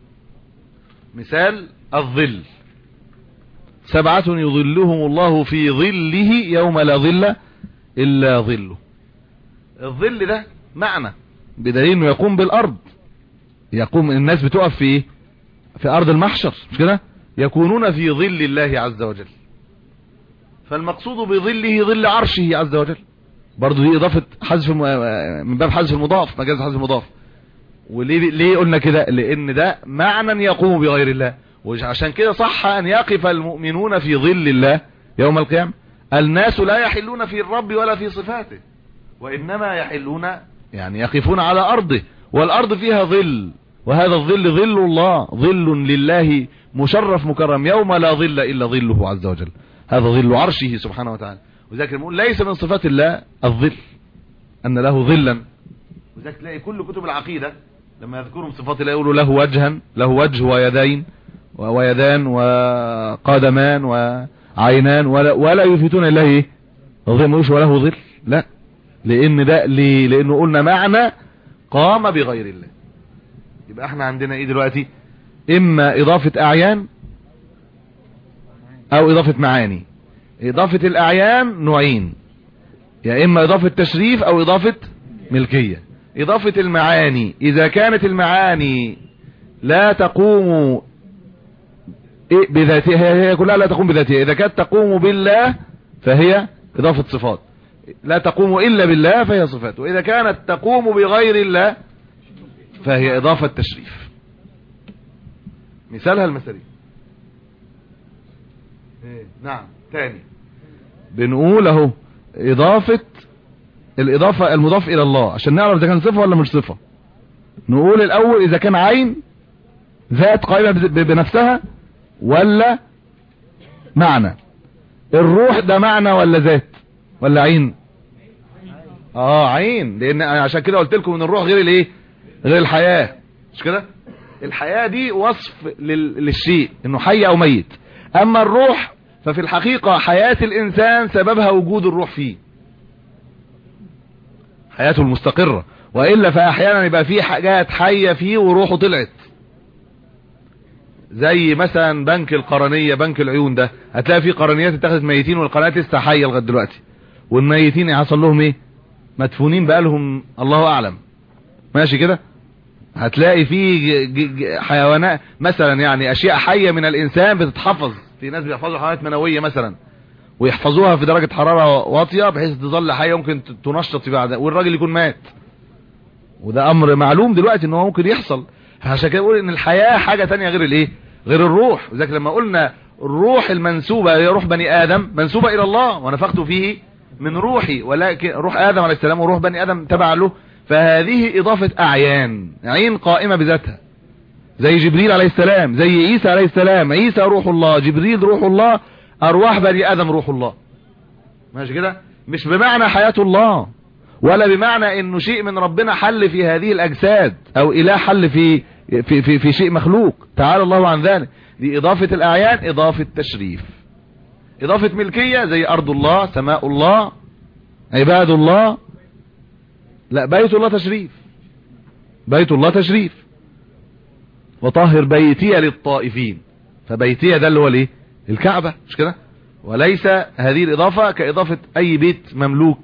Speaker 3: مثال الظل، سبعة يظلهم الله في ظله يوم لا ظل إلا ظله. الظل ده معنى، بدليل انه يقوم بالارض. يقوم الناس بتقف في ايه؟ في ارض المحشر، مش كده؟ يكونون في ظل الله عز وجل. فالمقصود بظله ظل عرشه عز وجل. برضو دي اضافة حذف من باب حذف المضاف، مجاز حذف المضاف. وليه ليه قلنا كده؟ لان ده معنى يقوم بغير الله. وعشان كده صح ان يقف المؤمنون في ظل الله يوم القيامة. الناس لا يحلون في الرب ولا في صفاته، وانما يحلون يعني يقفون على ارضه، والارض فيها ظل، وهذا الظل ظل الله، ظل لله مشرف مكرم يوم لا ظل الا ظله عز وجل. هذا ظل عرشه سبحانه وتعالى. وذلك نقول ليس من صفات الله الظل ان له ظلا. وذلك تلاقي كل كتب العقيدة لما يذكرهم صفات الله يقولوا له وجها، له وجه ويدين ويدان وقدمان وعينان، ولا, ولا يثبتون الله ايه ظل، مش وله ظل. لا، لان ده ليه؟ لانه قلنا معنى قام بغير الله. يبقى احنا عندنا ايه دلوقتي؟ اما اضافة اعيان او اضافة معاني. اضافة الاعيان نوعين، يا اما اضافة تشريف او اضافة ملكية. اضافة المعاني اذا كانت المعاني لا تقوم بذاتها، هي كلها لا تقوم بذاتها. اذا كانت تقوم بالله فهي اضافة صفات، لا تقوم الا بالله فهي صفات. واذا كانت تقوم بغير الله فهي اضافة تشريف. مثالها المثالي إيه؟ نعم. تاني بنقول اهو اضافة الاضافة المضاف الى الله عشان نعرف اذا كان صفة ولا مش صفة. نقول الاول اذا كان عين ذات قائمة بنفسها ولا معنى. الروح ده معنى ولا ذات ولا عين؟ اه عين، لان عشان كده قلت لكم ان الروح غير الايه؟ غير الحياة، مش كده؟ الحياة دي وصف للشيء انه حي او ميت. اما الروح ففي الحقيقة حياة الانسان سببها وجود الروح فيه، حياته المستقرة. وإلا فأحيانا يبقى فيه حاجات حية فيه وروحه طلعت، زي مثلا بنك القرنية، بنك العيون ده هتلاقي فيه قرنيات اتخذت ميتين والقرنيات لسه حية لغاية دلوقتي. والميتين حصل لهم ايه؟ مدفونين بقالهم الله اعلم، ماشي كده. هتلاقي فيه حيوانات مثلا، يعني اشياء حية من الانسان بتتحفظ. في ناس بيحفظوا حيوانات منوية مثلا ويحفظوها في درجة حرارة واطية بحيث تظل حية ممكن تنشط بعد والراجل يكون مات. وده امر معلوم دلوقتي ان هو ممكن يحصل. عشان كده بقول ان الحياة حاجة تانية غير الايه؟ غير الروح. وذلك لما قلنا الروح المنسوبة هي روح بني ادم منسوبة الى الله، ونفخت فيه من روحي، ولكن روح ادم عليه السلام وروح بني ادم تبع له. فهذه اضافة اعيان، عين قائمة بذاتها، زي جبريل عليه السلام، زي عيسى عليه السلام. عيسى روح الله، جبريل روح الله، ارواح بني ادم روح الله، ماشي كده. مش بمعنى حياة الله، ولا بمعنى انه شيء من ربنا حل في هذه الاجساد، او اله حل في في في, في شيء مخلوق، تعالى الله عن ذلك. دي اضافة الاعيان اضافة تشريف. اضافة ملكية زي ارض الله، سماء الله، عباد الله. لا، بيت الله تشريف، بيت الله تشريف. وطهر بيتي للطائفين، فبيتي ده اللي هو الايه؟ الكعبة، مش كده؟ وليس هذه الاضافة كاضافة اي بيت مملوك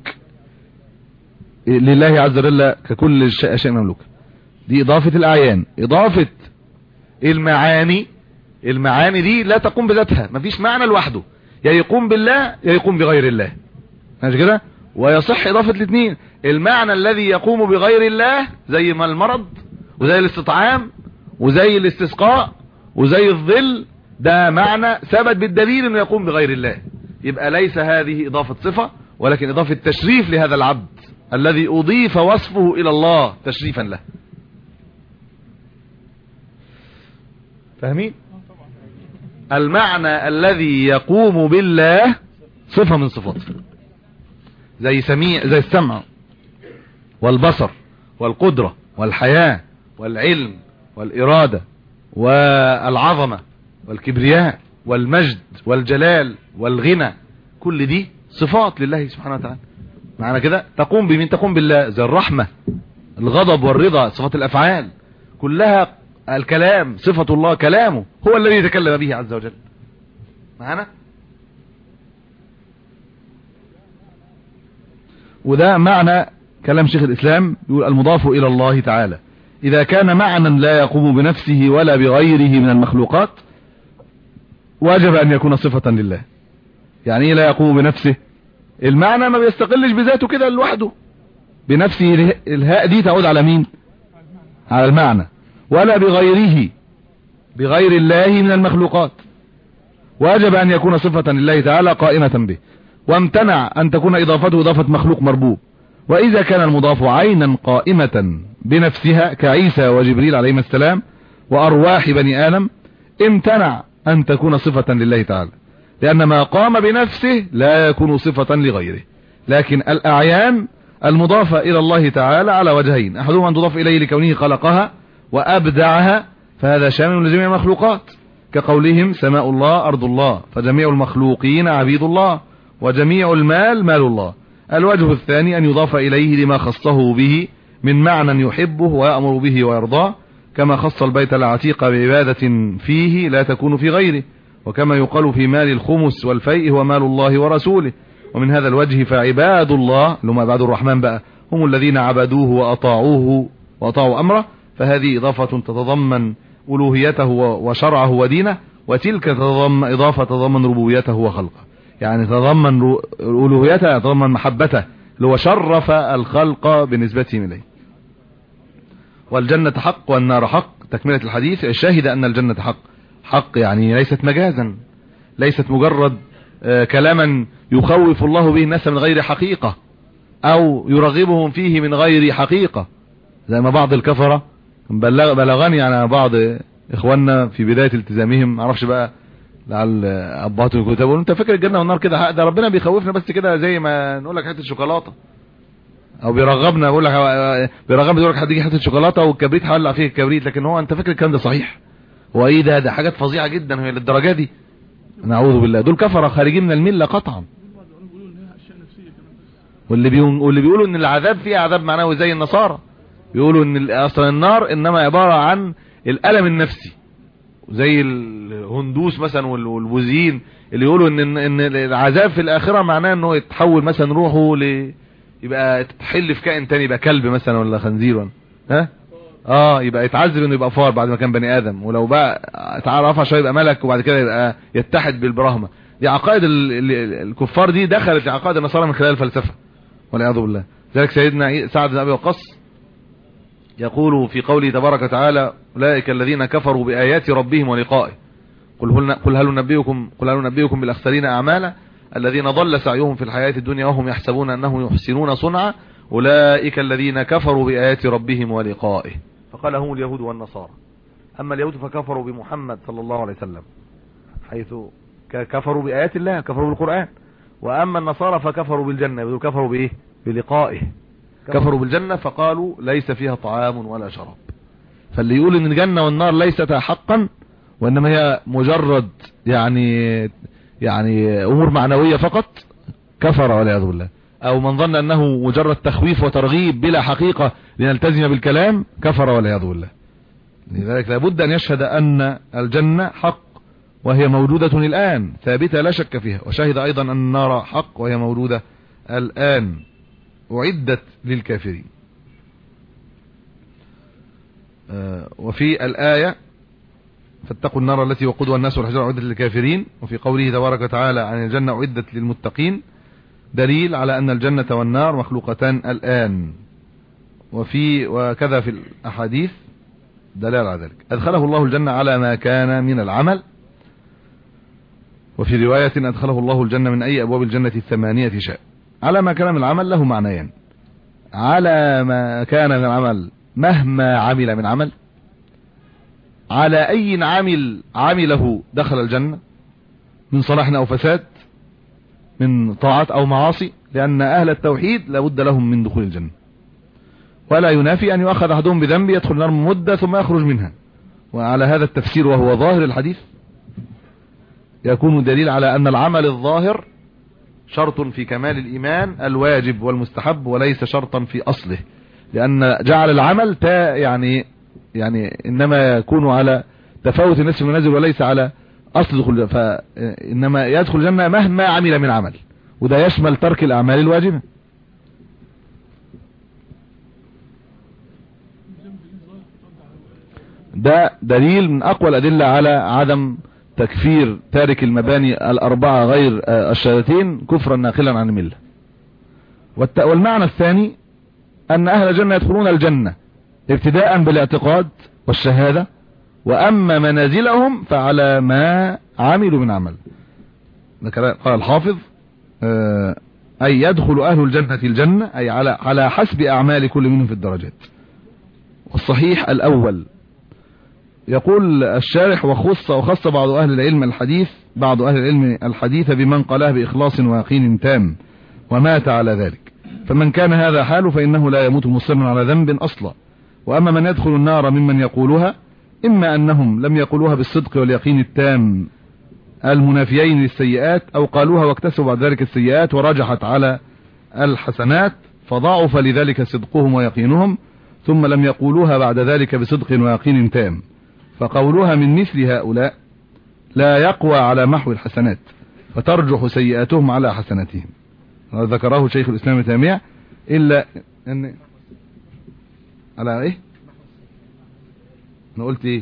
Speaker 3: لله عز وجل ككل اشياء مملوكة. دي اضافة الاعيان. اضافة المعاني، المعاني دي لا تقوم بذاتها، مفيش معنى لوحده، يا يقوم بالله يا يقوم بغير الله، ماشي كده. ويصح اضافة الاثنين. المعنى الذي يقوم بغير الله زي ما المرض وزي الاستطعام وزي الاستسقاء وزي الظل، ده معنى ثبت بالدليل انه يقوم بغير الله. يبقى ليس هذه اضافة صفة، ولكن اضافة تشريف لهذا العبد الذي اضيف وصفه الى الله تشريفا له. فاهمين؟ المعنى الذي يقوم بالله صفة من صفاته، زي سميع، زي السمع والبصر والقدرة والحياة والعلم والإرادة والعظمة والكبرياء والمجد والجلال والغنى، كل دي صفات لله سبحانه وتعالى. معنى كده تقوم بمين؟ تقوم بالله. زي الرحمة، الغضب والرضا، صفات الأفعال كلها. الكلام صفة الله، كلامه هو الذي يتكلم به عز وجل. معنا؟ وده معنى كلام شيخ الإسلام، يقول المضاف إلى الله تعالى إذا كان معنى لا يقوم بنفسه ولا بغيره من المخلوقات وجب أن يكون صفة لله. يعني إيه لا يقوم بنفسه؟ المعنى ما بيستقلش بذاته كده لوحده بنفسه، الهاء دي تعود على مين؟ على المعنى. ولا بغيره، بغير الله من المخلوقات، وجب أن يكون صفة لله تعالى قائمة به، وامتنع أن تكون إضافته إضافة مخلوق مربوب. وإذا كان المضاف عينا قائمة بنفسها كعيسى وجبريل عليهما السلام وأرواح بني آدم، امتنع أن تكون صفة لله تعالى، لأن ما قام بنفسه لا يكون صفة لغيره. لكن الأعيان المضافة إلى الله تعالى على وجهين، أحدهما أن تضاف إليه لكونه خلقها وأبدعها، فهذا شامل لجميع المخلوقات، كقولهم سماء الله أرض الله، فجميع المخلوقين عبيد الله، وجميع المال مال الله. الوجه الثاني أن يضاف إليه لما خصه به من معنى يحبه ويأمر به ويرضاه، كما خص البيت العتيق بعبادة فيه لا تكون في غيره، وكما يقال في مال الخمس والفيء هو مال الله ورسوله. ومن هذا الوجه فعباد الله لما عباد الرحمن بقى هم الذين عبدوه وأطاعوه وأطاعوا أمره، فهذه إضافة تتضمن ألوهيته وشرعه ودينه، وتلك تتضمن إضافة تتضمن ربوبيته وخلقه، يعني تتضمن ألوهيته تتضمن محبته اللي هو شرف الخلق بنسبتهم إليه. والجنة حق والنار حق، تكملة الحديث الشاهد أن الجنة حق. حق يعني ليست مجازا، ليست مجرد كلاما يخوف الله به الناس من غير حقيقة أو يرغبهم فيه من غير حقيقة، زي ما بعض الكفرة بلغ بلغني يعني بعض إخواننا في بداية التزامهم، معرفش بقى لعل أبهاتهم يقولوا طب أنت فاكر الجنة والنار كده؟ ده ربنا بيخوفنا بس كده زي ما نقول لك حتة شوكولاتة، او بيرغبنا بيقول لك بيرغبنا يقول لك هتيجي حته شوكولاته والكبريت هولع فيه الكبريت، لكن هو انت فاكر الكلام ده صحيح؟ هو ايه ده؟ ده حاجات فظيعه جدا هي للدرجه دي، نعوذ بالله. دول كفره خارجين من المله قطعا. واللي بيقول واللي بيقولوا ان العذاب فيه عذاب معنوي زي النصارى، بيقولوا ان اصلا النار انما عباره عن الالم النفسي، زي الهندوس مثلا والبوذيين اللي يقولوا ان ان العذاب في الاخره معناه انه يتحول مثلا روحه ل يبقى تحل في كائن تاني، يبقى كلب مثلا ولا خنزير ولا ها اه يبقى يتعذب انه يبقى فار بعد ما كان بني ادم، ولو بقى اتعرف شويه يبقى ملك، وبعد كده يبقى يتحد بالبراهمه. دي عقائد الكفار، دي دخلت عقائد النصارى من خلال الفلسفه والعياذ بالله. ذلك سيدنا سعد بن ابي وقاص يقول في قوله تبارك وتعالى اولئك الذين كفروا بايات ربهم ولقائه قل هل قل هل ننبئكم قل هل ننبئكم بالاخسرين اعمالا الذين ضل سعيهم في الحياة الدنيا وهم يحسبون أنهم يحسنون صنعا أولئك الذين كفروا بآيات ربهم ولقائه. فقال هم اليهود والنصارى. أما اليهود فكفروا بمحمد صلى الله عليه وسلم حيث كفروا بآيات الله، كفروا بالقرآن. وأما النصارى فكفروا بالجنة، كفروا بإيه؟ بلقائه. كفروا بالجنة فقالوا ليس فيها طعام ولا شراب. فاللي يقول ان الجنة والنار ليستا حقا وإنما هي مجرد يعني يعني امور معنوية فقط كفر والعياذ بالله. او من ظن انه مجرد تخويف وترغيب بلا حقيقة لنلتزم بالكلام كفر والعياذ بالله. لذلك لابد ان يشهد ان الجنة حق وهي موجودة الان ثابتة لا شك فيها، وشهد ايضا ان النار حق وهي موجودة الان اعدت للكافرين. وفي الآية فاتقوا النار التي وقودها الناس والحجارة أعدت للكافرين، وفي قوله تبارك وتعالى عن الجنة أعدت للمتقين دليل على أن الجنة والنار مخلوقتان الآن. وفي وكذا في الأحاديث دلالة على ذلك. أدخله الله الجنة على ما كان من العمل، وفي رواية أدخله الله الجنة من أي أبواب الجنة الثمانية شاء. على ما كان من العمل له معنيان: على ما كان من العمل مهما عمل من عمل، على أي عمل عمله دخل الجنة من صلاح أو فساد، من طاعات أو معاصي، لأن أهل التوحيد لابد لهم من دخول الجنة، ولا ينافي أن يؤخذ أحدهم بذنب يدخل النار مدة ثم يخرج منها. وعلى هذا التفسير وهو ظاهر الحديث يكون دليل على أن العمل الظاهر شرط في كمال الإيمان الواجب والمستحب، وليس شرطا في أصله، لأن جعل العمل تا يعني يعني إنما يكون على تفاوت الناس في المنازل وليس على أصل دخول، فإنما يدخل الجنة مهما عمل من عمل، وده يشمل ترك الأعمال الواجبة. ده دليل من أقوى الأدلة على عدم تكفير تارك المباني الأربعة غير الشهادتين كفرا ناقلا عن الملة. والمعنى الثاني أن أهل الجنة يدخلون الجنة ابتداء بالاعتقاد والشهادة، وأما منازلهم فعلى ما عملوا من عمل. قال الحافظ أي يدخل أهل الجنة الجنة أي على على حسب أعمال كل منهم في الدرجات. والصحيح الأول. يقول الشارح: وخص وخص بعض أهل العلم الحديث بعض أهل العلم الحديث بمن قالها بإخلاص ويقين تام ومات على ذلك، فمن كان هذا حاله فإنه لا يموت مصرا على ذنب أصلا. وأما من يدخل النار ممن يقولها، إما أنهم لم يقولوها بالصدق واليقين التام المنافيين للسيئات، أو قالوها واكتسبوا بعد ذلك السيئات ورجحت على الحسنات فضعف لذلك صدقهم ويقينهم، ثم لم يقولوها بعد ذلك بصدق ويقين تام، فقولها من مثل هؤلاء لا يقوى على محو الحسنات، فترجح سيئاتهم على حسناتهم. ذكره شيخ الإسلام ابن تيمية. إلا أن على إيه؟ أنا قلت إيه؟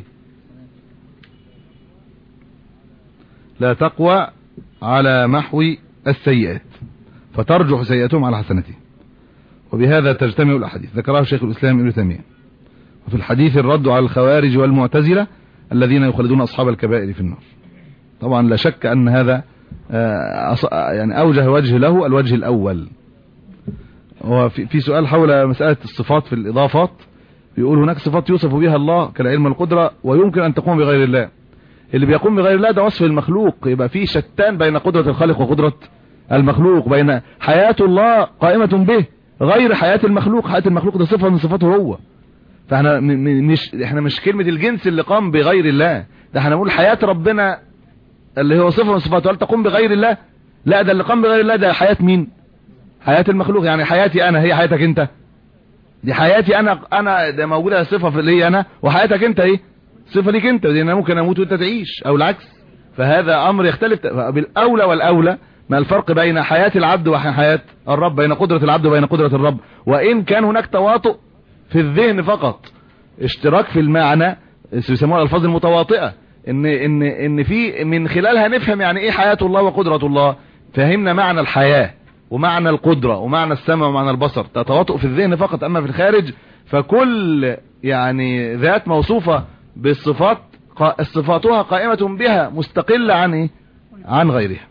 Speaker 3: لا تقوى على محو السيئات، فترجح سيئاتهم على حسناتهم. وبهذا تجتمع الأحاديث. ذكره شيخ الإسلام ابن تيمية. وفي الحديث الرد على الخوارج والمعتزلة الذين يخلدون أصحاب الكبائر في النار. طبعا لا شك أن هذا يعني أوجه وجه له الوجه الأول. وفي سؤال حول مسألة الصفات في الإضافات، بيقول هناك صفات يوصف بها الله كالعلم والقدرة ويمكن أن تقوم بغير الله. اللي بيقوم بغير الله ده وصف المخلوق، يبقى في شتان بين قدرة الخالق وقدرة المخلوق، بين حياة الله قائمة به غير حياة المخلوق. حياة المخلوق ده صفة من صفاته هو، فاحنا مش احنا مش كلمة الجنس اللي قام بغير الله، ده احنا نقول حياة ربنا اللي هو صفة من صفاته. هل تقوم بغير الله؟ لا، ده اللي قام بغير الله ده حياة مين؟ حياة المخلوق. يعني حياتي انا هي حياتك انت، دي حياتي انا انا ده موجودة صفة في اللي هي انا، وحياتك انت ايه؟ صفة ليك انت، دي انا ممكن اموت وانت تعيش او العكس. فهذا امر يختلف بالاولى والاولى ما الفرق بين حياة العبد وحياة الرب، بين قدرة العبد وبين قدرة الرب. وان كان هناك تواطؤ في الذهن فقط، اشتراك في المعنى، يسموها الالفاظ المتواطئة، ان ان ان في من خلالها نفهم يعني ايه حياة الله وقدرة الله. فهمنا معنى الحياة ومعنى القدرة ومعنى السمع ومعنى البصر، تواطؤ في الذهن فقط. اما في الخارج فكل يعني ذات موصوفة بالصفات صفاتها قائمة بها مستقلة عن ايه؟ عن غيرها.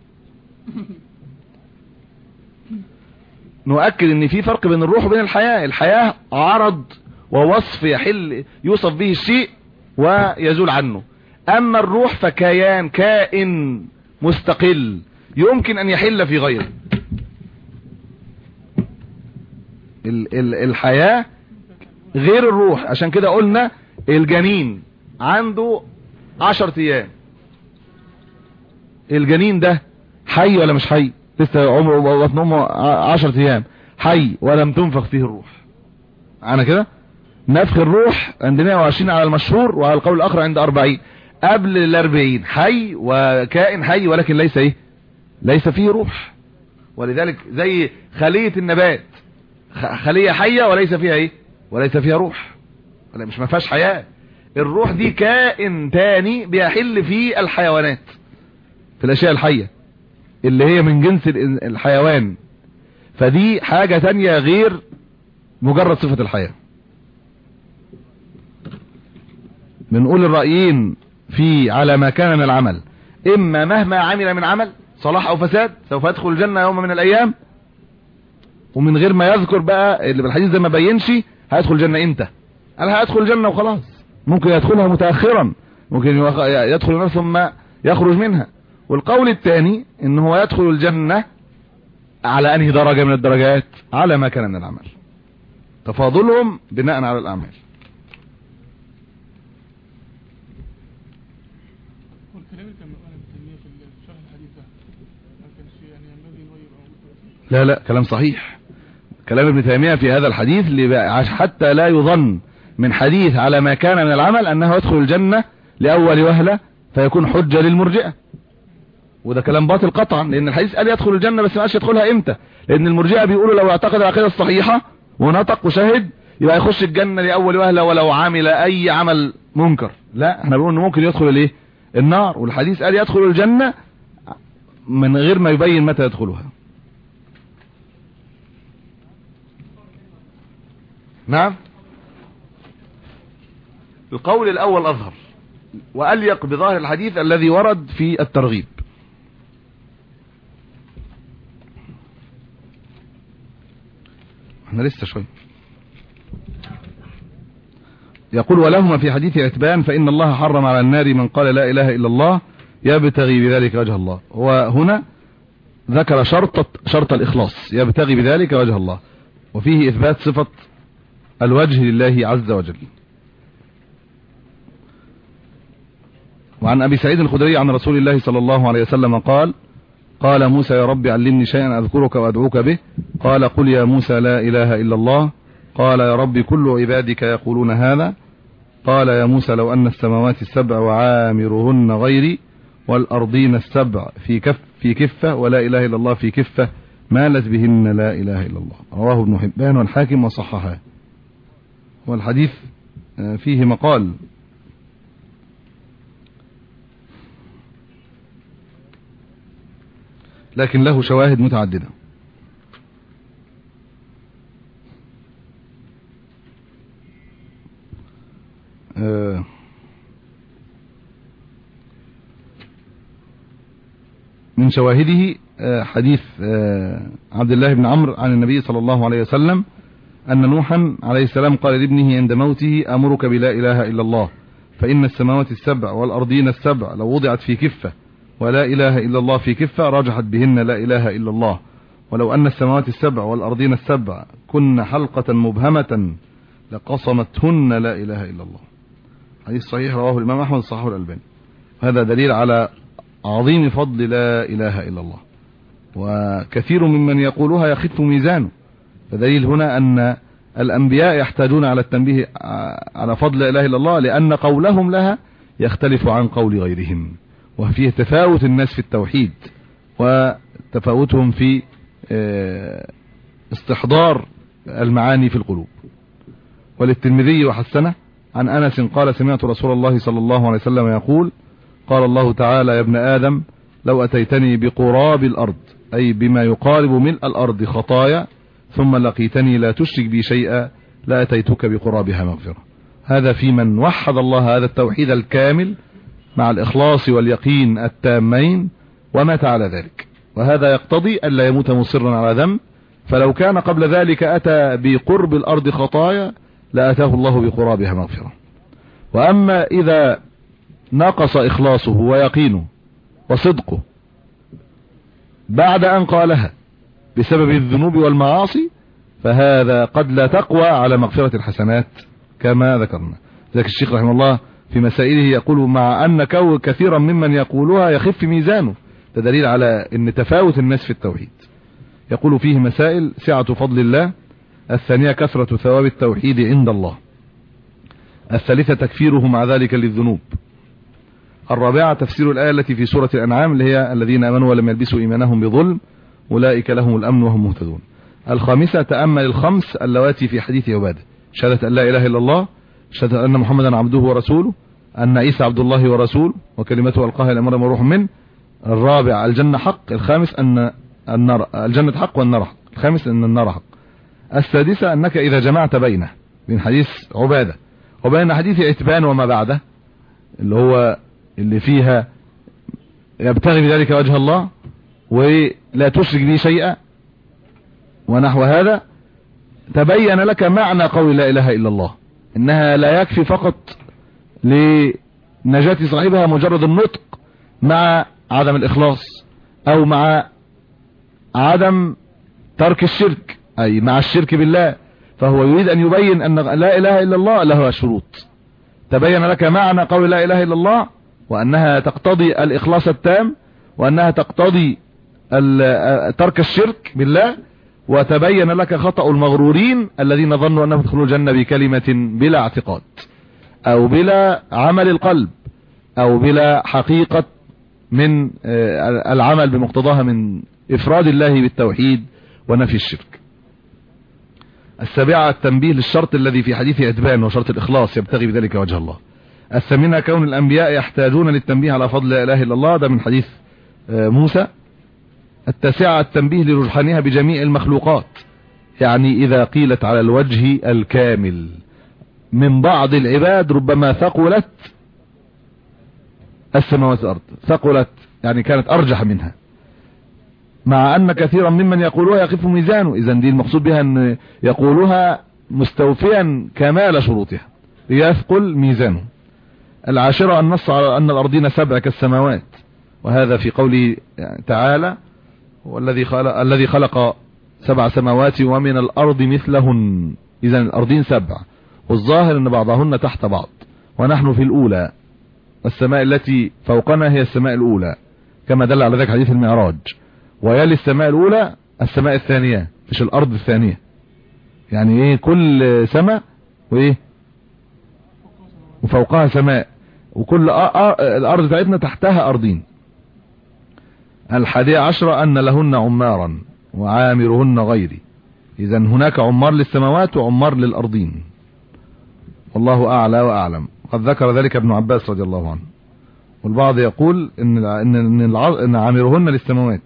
Speaker 3: نؤكد ان في فرق بين الروح وبين الحياة. الحياة عرض ووصف يحل يوصف به الشيء ويزول عنه، اما الروح فكيان كائن مستقل يمكن ان يحل في غيره. ال ال الحياة غير الروح. عشان كده قلنا الجنين عنده عشر ايام، الجنين ده حي ولا مش حي؟ لسه عمره بطن امه عشر ايام، حي ولم تنفخ فيه الروح. انا كده نفخ الروح عند مئة وعشرين على المشهور، وعلى القول الاخر عند أربعين. قبل الأربعين حي وكائن حي ولكن ليس ايه؟ ليس فيه روح. ولذلك زي خلية النبات، خلية حية وليس فيها ايه؟ وليس فيها روح، ولا مش ما فيهاش حياة. الروح دي كائن تاني بيحل في الحيوانات، في الاشياء الحية اللي هي من جنس الحيوان، فدي حاجة تانية غير مجرد صفة الحياة. بنقول الرأيين في على ما كان من العمل، اما مهما عمل من عمل صلاح او فساد سوف يدخل الجنة يوم من الايام، ومن غير ما يذكر بقى اللي بالحديث ده ما بينش هيدخل الجنة امتى، قال هيدخل الجنة وخلاص. ممكن يدخلها متأخرا، ممكن يدخل النار ثم يخرج منها. والقول الثاني ان هو يدخل الجنة على انهي درجة من الدرجات؟ على ما كان من العمل، تفاضلهم بناء على الاعمال.
Speaker 4: والكلام اللي كان مقاله بالتنمية في شرح الحديث ده ما كانش يعني ينبغي انه يبقى؟
Speaker 3: لا لا كلام صحيح، كلام ابن تيمية في هذا الحديث حتى لا يظن من حديث على ما كان من العمل انه يدخل الجنة لأول وهلة فيكون حجة للمرجئة، وده كلام باطل قطعا، لان الحديث قال يدخل الجنة بس ما قالش يدخلها امتى، لان المرجئة بيقولوا لو اعتقد العقيدة الصحيحة ونطق وشهد يبقى يخش الجنة لأول وهلة ولو عمل اي عمل منكر. لا، احنا بنقول انه ممكن يدخل الايه؟ النار، والحديث قال يدخل الجنة من غير ما يبين متى يدخلها. نعم، القول الاول اظهر واليق بظاهر الحديث الذي ورد في الترغيب. احنا لسه شوي. يقول ولهما في حديث عتبان فإن الله حرم على النار من قال لا إله إلا الله يبتغي بذلك وجه الله، وهنا ذكر شرط شرط الإخلاص يبتغي بذلك وجه الله، وفيه إثبات صفة الوجه لله عز وجل. وعن أبي سعيد الخدري عن رسول الله صلى الله عليه وسلم قال قال موسى يا رب علمني شيئا أذكرك وأدعوك به، قال قل يا موسى لا إله إلا الله، قال يا رب كل عبادك يقولون هذا، قال يا موسى لو أن السماوات السبع وعامرهن غيري والأرضين السبع في كف في كفة ولا إله إلا الله في كفة مالت بهن لا إله إلا الله. رواه ابن حبان والحاكم وصححه. والحديث فيه مقال لكن له شواهد متعددة. من شواهده حديث عبد الله بن عمرو عن النبي صلى الله عليه وسلم أن نوحا عليه السلام قال لابنه عند موته أمرك بلا إله إلا الله، فإن السماوات السبع والأرضين السبع لو وضعت في كفة ولا إله إلا الله في كفة رجحت بهن لا إله إلا الله، ولو أن السماوات السبع والأرضين السبع كن حلقة مبهمة لقصمتهن لا إله إلا الله. حديث صحيح رواه الإمام أحمد صححه الألباني. هذا دليل على عظيم فضل لا إله إلا الله، وكثير ممن يقولها يخف ميزانه، فدليل هنا أن الأنبياء يحتاجون على التنبيه على فضل لا إله إلا الله، لأن قولهم لها يختلف عن قول غيرهم، وفيه تفاوت الناس في التوحيد وتفاوتهم في استحضار المعاني في القلوب. وللترمذي وحسنه عن أنس قال سمعت رسول الله صلى الله عليه وسلم يقول قال الله تعالى يا ابن آدم لو أتيتني بقراب الأرض أي بما يقارب ملء الأرض خطايا ثم لقيتني لا تشرك بي شيئا لا أتيتك بقرابها مغفرة. هذا في من وحد الله هذا التوحيد الكامل مع الإخلاص واليقين التامين ومات على ذلك، وهذا يقتضي ألا يموت مصرا على ذنب، فلو كان قبل ذلك أتى بقرب الأرض خطايا لأتاه الله بقرابها مغفرة. وأما إذا نقص إخلاصه ويقينه وصدقه بعد أن قالها بسبب الذنوب والمعاصي فهذا قد لا تقوى على مغفرة الحسنات كما ذكرنا. ذلك الشيخ رحمه الله في مسائله يقول مع أن كو كثيرا ممن يقولها يخف ميزانه، ده دليل على أن تفاوت الناس في التوحيد. يقول فيه مسائل سعة فضل الله، الثانية كثرة ثواب التوحيد عند الله، الثالثة تكفيره مع ذلك للذنوب، الرابعة تفسير الآية التي في سورة الأنعام اللي هي الذين آمنوا ولم يلبسوا إيمانهم بظلم أولئك لهم الأمن وهم مهتدون، الخامسة تأمل الخمس اللواتي في حديث عبادة، شهادة أن لا إله إلا الله، شهادة أن محمدا عبده ورسوله، أن عيسى عبد الله ورسوله وكلمته ألقاها إلى مريم وروح منه، الرابع الجنة حق، الخامس أن النار الجنة حق والنار حق، الخامس أن النار حق، السادسة أنك إذا جمعت بينه بين حديث عبادة وبين حديث عتبان وما بعده اللي هو اللي فيها يبتغي بذلك وجه الله ولا تشرك به شيئا ونحو هذا، تبين لك معنى قول لا إله إلا الله، إنها لا يكفي فقط لنجاة صاحبها مجرد النطق مع عدم الإخلاص أو مع عدم ترك الشرك، أي مع الشرك بالله. فهو يريد أن يبين أن لا إله إلا الله لها شروط. تبين لك معنى قول لا إله إلا الله، وأنها تقتضي الإخلاص التام، وأنها تقتضي ترك الشرك بالله، وتبين لك خطأ المغرورين الذين ظنوا أنهم يدخلون الجنة بكلمة بلا اعتقاد أو بلا عمل القلب أو بلا حقيقة من العمل بمقتضاها من إفراد الله بالتوحيد ونفي الشرك. السابعة التنبيه للشرط الذي في حديث عتبان وشرط الإخلاص يبتغي بذلك وجه الله. الثامنة كون الأنبياء يحتاجون للتنبيه على فضل لا إله إلا الله، ده من حديث موسى. التاسعة التنبيه لرجحانها بجميع المخلوقات، يعني إذا قيلت على الوجه الكامل من بعض العباد ربما ثقلت السماوات والأرض، ثقلت يعني كانت أرجح منها، مع أن كثيرا ممن يقولها يخف ميزانه. إذن دي المقصود بها أن يقولها مستوفيا كمال شروطها يثقل ميزانه. العاشرة النص على أن الأرضين سبع كالسماوات، وهذا في قوله تعالى والذي خلق, الذي خلق سبع سماوات ومن الأرض مثلهن. إذن الأرضين سبع، والظاهر أن بعضهن تحت بعض، ونحن في الأولى، السماء التي فوقنا هي السماء الأولى كما دل على ذلك حديث المعراج، ويلي السماء الأولى السماء الثانية مش الأرض الثانية. يعني ايه كل سماء وايه وفوقها سماء، وكل الأرض بتاعتنا تحتها أرضين. الحادية عشرة أن لهن عمارا وعامرهن غيري، إذن هناك عمار للسماوات وعمار للأرضين، والله أعلى وأعلم. قد ذكر ذلك ابن عباس رضي الله عنه. والبعض يقول إن إن إن عامرهن للسماوات،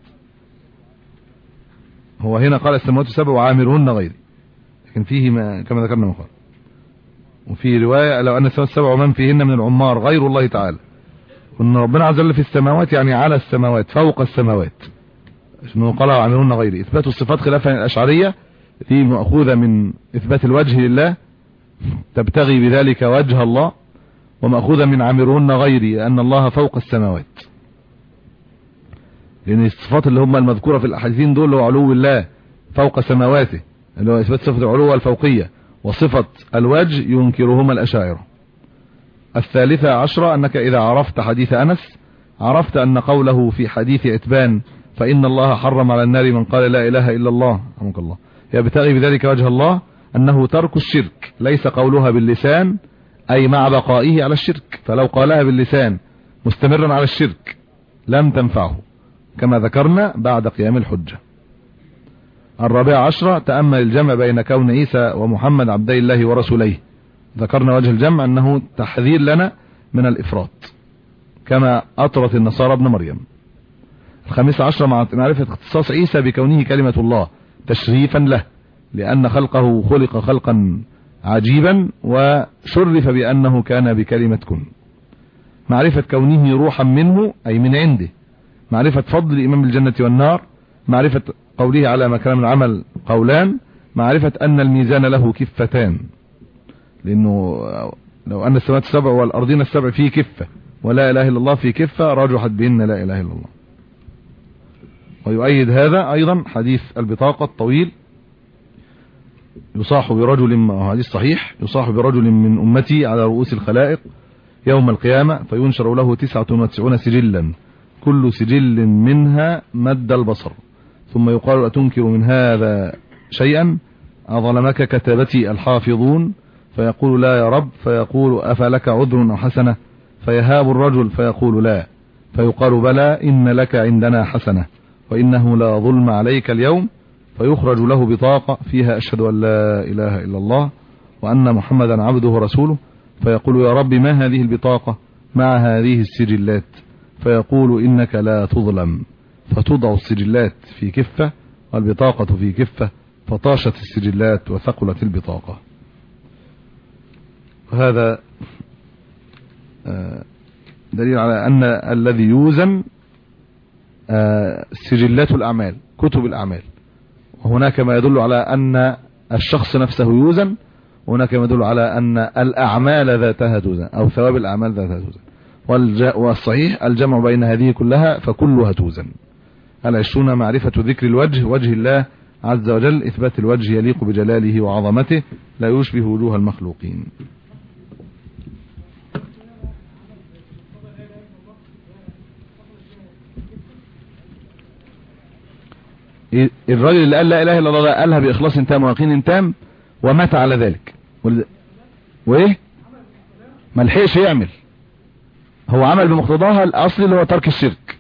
Speaker 3: هو هنا قال السماوات سبع وعامرهن غيري، لكن فيه ما كما ذكرنا مقال. وفي رواية لو أن السماوات سبع ومن فيهن من العمار غير الله تعالى، وأن ربنا عز وجل في السماوات يعني على السماوات فوق السماوات، انه قال وعامرهن غيري. إثبات الصفات خلافا الأشعرية دي مأخوذة من إثبات الوجه لله تبتغي بذلك وجه الله، ومأخوذة من عامرهن غيري أن الله فوق السماوات، لأن الصفات اللي هم المذكورة في الأحاديثين دول هو علو الله فوق سماواته، اللي هو إثبات صفة العلو والفوقية، وصفة الوجه ينكرهما الأشاعرة. الثالثة عشرة أنك إذا عرفت حديث أنس عرفت أن قوله في حديث عتبان فإن الله حرم على النار من قال لا إله إلا الله رحمك الله يبتغي بذلك وجه الله، أنه ترك الشرك، ليس قولها باللسان أي مع بقائه على الشرك، فلو قالها باللسان مستمرا على الشرك لم تنفعه كما ذكرنا بعد قيام الحجة. الرابعة عشرة تأمل الجمع بين كون عيسى ومحمد عبدي الله ورسوليه، ذكرنا وجه الجمع أنه تحذير لنا من الإفراط كما أطرت النصارى ابن مريم. الخامسة عشرة معرفة اختصاص عيسى بكونه كلمة الله تشريفا له، لأن خلقه خلق خلقا عجيبا وشرف بأنه كان بكلمة كن. معرفة كونه روحا منه أي من عنده، معرفة فضل إمام الجنة والنار، معرفة قوله على مكان العمل قولان، معرفة أن الميزان له كفتان، لأنه لو أن السماوات السبع والأرضين السبع فيه كفة ولا إله إلا الله في كفة رجحت بأن لا إله إلا الله. ويؤيد هذا أيضا حديث البطاقة الطويل، يصاح برجل، حديث صحيح، يصاح برجل من أمتي على رؤوس الخلائق يوم القيامة فينشر له تسعة وتسعون سجلا كل سجل منها مد البصر، ثم يقال أتنكر من هذا شيئا أظلمك كتبتي الحافظون، فيقول لا يا رب، فيقول أفلك عذر أو حسنة، فيهاب الرجل فيقول لا، فيقال بلى إن لك عندنا حسنة وإنه لا ظلم عليك اليوم، فيخرج له بطاقة فيها أشهد أن لا إله إلا الله وأن محمدا عبده ورسوله، فيقول يا رب ما هذه البطاقة مع هذه السجلات، فيقول إنك لا تظلم، فتوضع السجلات في كفة والبطاقة في كفة، فطاشت السجلات وثقلت البطاقة. هذا دليل على أن الذي يوزن سجلات الأعمال، كتب الأعمال. وهناك ما يدل على أن الشخص نفسه يوزن، وهناك ما يدل على أن الأعمال ذاتها توزن أو ثواب الأعمال ذاتها توزن. والصحيح الجمع بين هذه كلها فكلها توزن. العشرون معرفة ذكر الوجه، وجه الله عز وجل، إثبات الوجه يليق بجلاله وعظمته لا يشبه وجوه المخلوقين. الراجل اللي قال لا اله الا الله قالها باخلاص تام ويقين تام ومات على ذلك، وايه ما لحقش يعمل، هو عمل بمقتضاها الاصلي اللي هو ترك الشرك.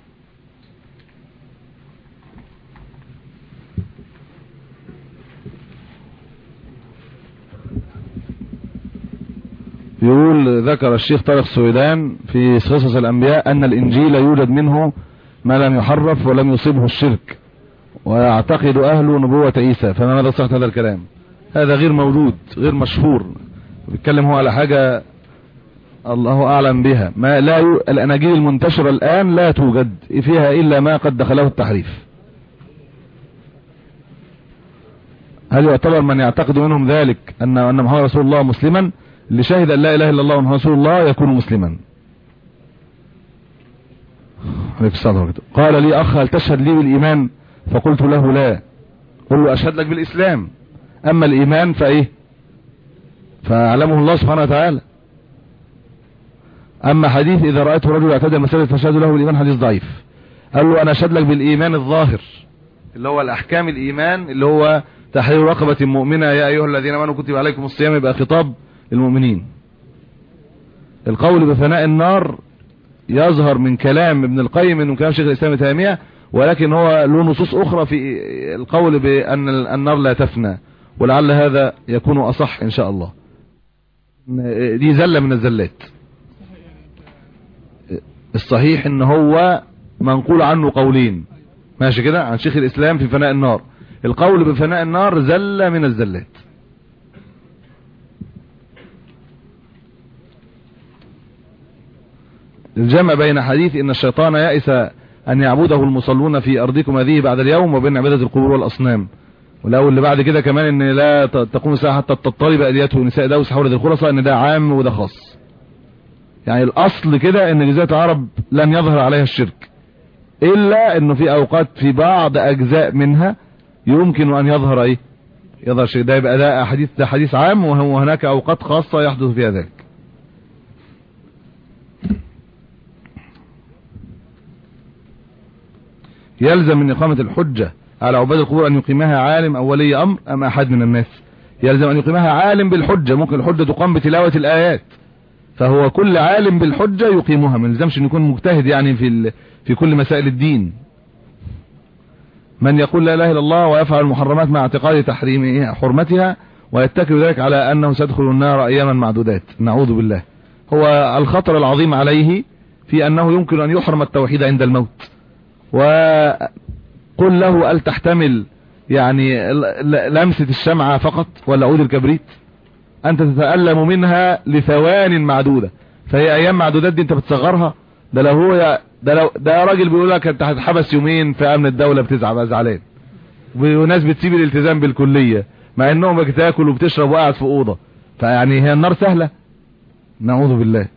Speaker 3: يقول ذكر الشيخ طارق السويدان في قصص الانبياء ان الانجيل يوجد منه ما لم يحرف ولم يصيبه الشرك، ويعتقد أهل نبوة عيسى، فما ماذا صحت هذا الكلام؟ هذا غير موجود، غير مشهور. بيتكلم هو على حاجة الله أعلم بها. ما لا ي... الأناجيل المنتشرة الآن لا توجد فيها إلا ما قد دخله التحريف. هل يعتبر من يعتقد منهم ذلك أن أن محمد رسول الله مسلما؟ اللي شهد أن لا إله إلا الله ومحمد رسول الله يكون مسلما. قال لي أخ هل تشهد لي بالإيمان؟ فقلت له لا. قل له أشهد لك بالإسلام، أما الإيمان فإيه فأعلمه الله سبحانه وتعالى. أما حديث إذا رأيته رجل يعتدى المساجد فشهد له بالإيمان حديث ضعيف. قال له أنا أشهد لك بالإيمان الظاهر اللي هو الأحكام الإيمان اللي هو تحرير رقبة مؤمنة يا أيها الذين آمنوا كتب عليكم الصيام، يبقى خطاب للمؤمنين. القول بفناء النار يظهر من كلام ابن القيم انه كلام شيخ الاسلام ابن تيميه، ولكن هو له نصوص اخرى في القول بان النار لا تفنى، ولعل هذا يكون اصح ان شاء الله. دي زله من الزلات. الصحيح ان هو منقول عنه قولين ماشي كده عن شيخ الاسلام في فناء النار. القول بفناء النار زله من الزلات. الجمع بين حديث ان الشيطان يأس ان يعبده المصلون في ارضكم هذه بعد اليوم وبين عبادة القبور والاصنام، ولو اللي بعد كده كمان ان لا تقوم الساعه حتى تضطرب اديته نساء دوس حول ذي الخلصه، ان ده عام وده خاص. يعني الاصل كده ان جزيرة العرب لن يظهر عليها الشرك، الا انه في اوقات في بعض اجزاء منها يمكن ان يظهر ايه يظهر شيء. ده يبقى ده حديث ده حديث عام، وهناك اوقات خاصة يحدث فيها ذلك. يلزم من إقامة الحجة على عباد القبور أن يقيمها عالم أو ولي أمر أم أحد من الناس؟ يلزم أن يقيمها عالم بالحجة. ممكن الحجة تقام بتلاوة الآيات، فهو كل عالم بالحجة يقيمها، ما يلزمش أن يكون مجتهد يعني في في كل مسائل الدين. من يقول لا إله إلا الله ويفعل المحرمات مع اعتقاد تحريم حرمتها ويتكل ذلك على أنه سيدخل النار أياما معدودات، نعوذ بالله. هو الخطر العظيم عليه في أنه يمكن أن يحرم التوحيد عند الموت. وقل له هل تحتمل يعني لمسة الشمعة فقط ولا عود الكبريت؟ أنت تتألم منها لثوان معدودة، فهي أيام معدودات دي أنت بتصغرها. ده لو هو ده لو ده راجل بيقول لك أنت هتحبس يومين في أمن الدولة بتزعل زعلان، وناس بتسيب الالتزام بالكلية مع انهم بتاكل وبتشرب وقاعد في اوضه. فيعني هي النار سهله؟ نعوذ بالله.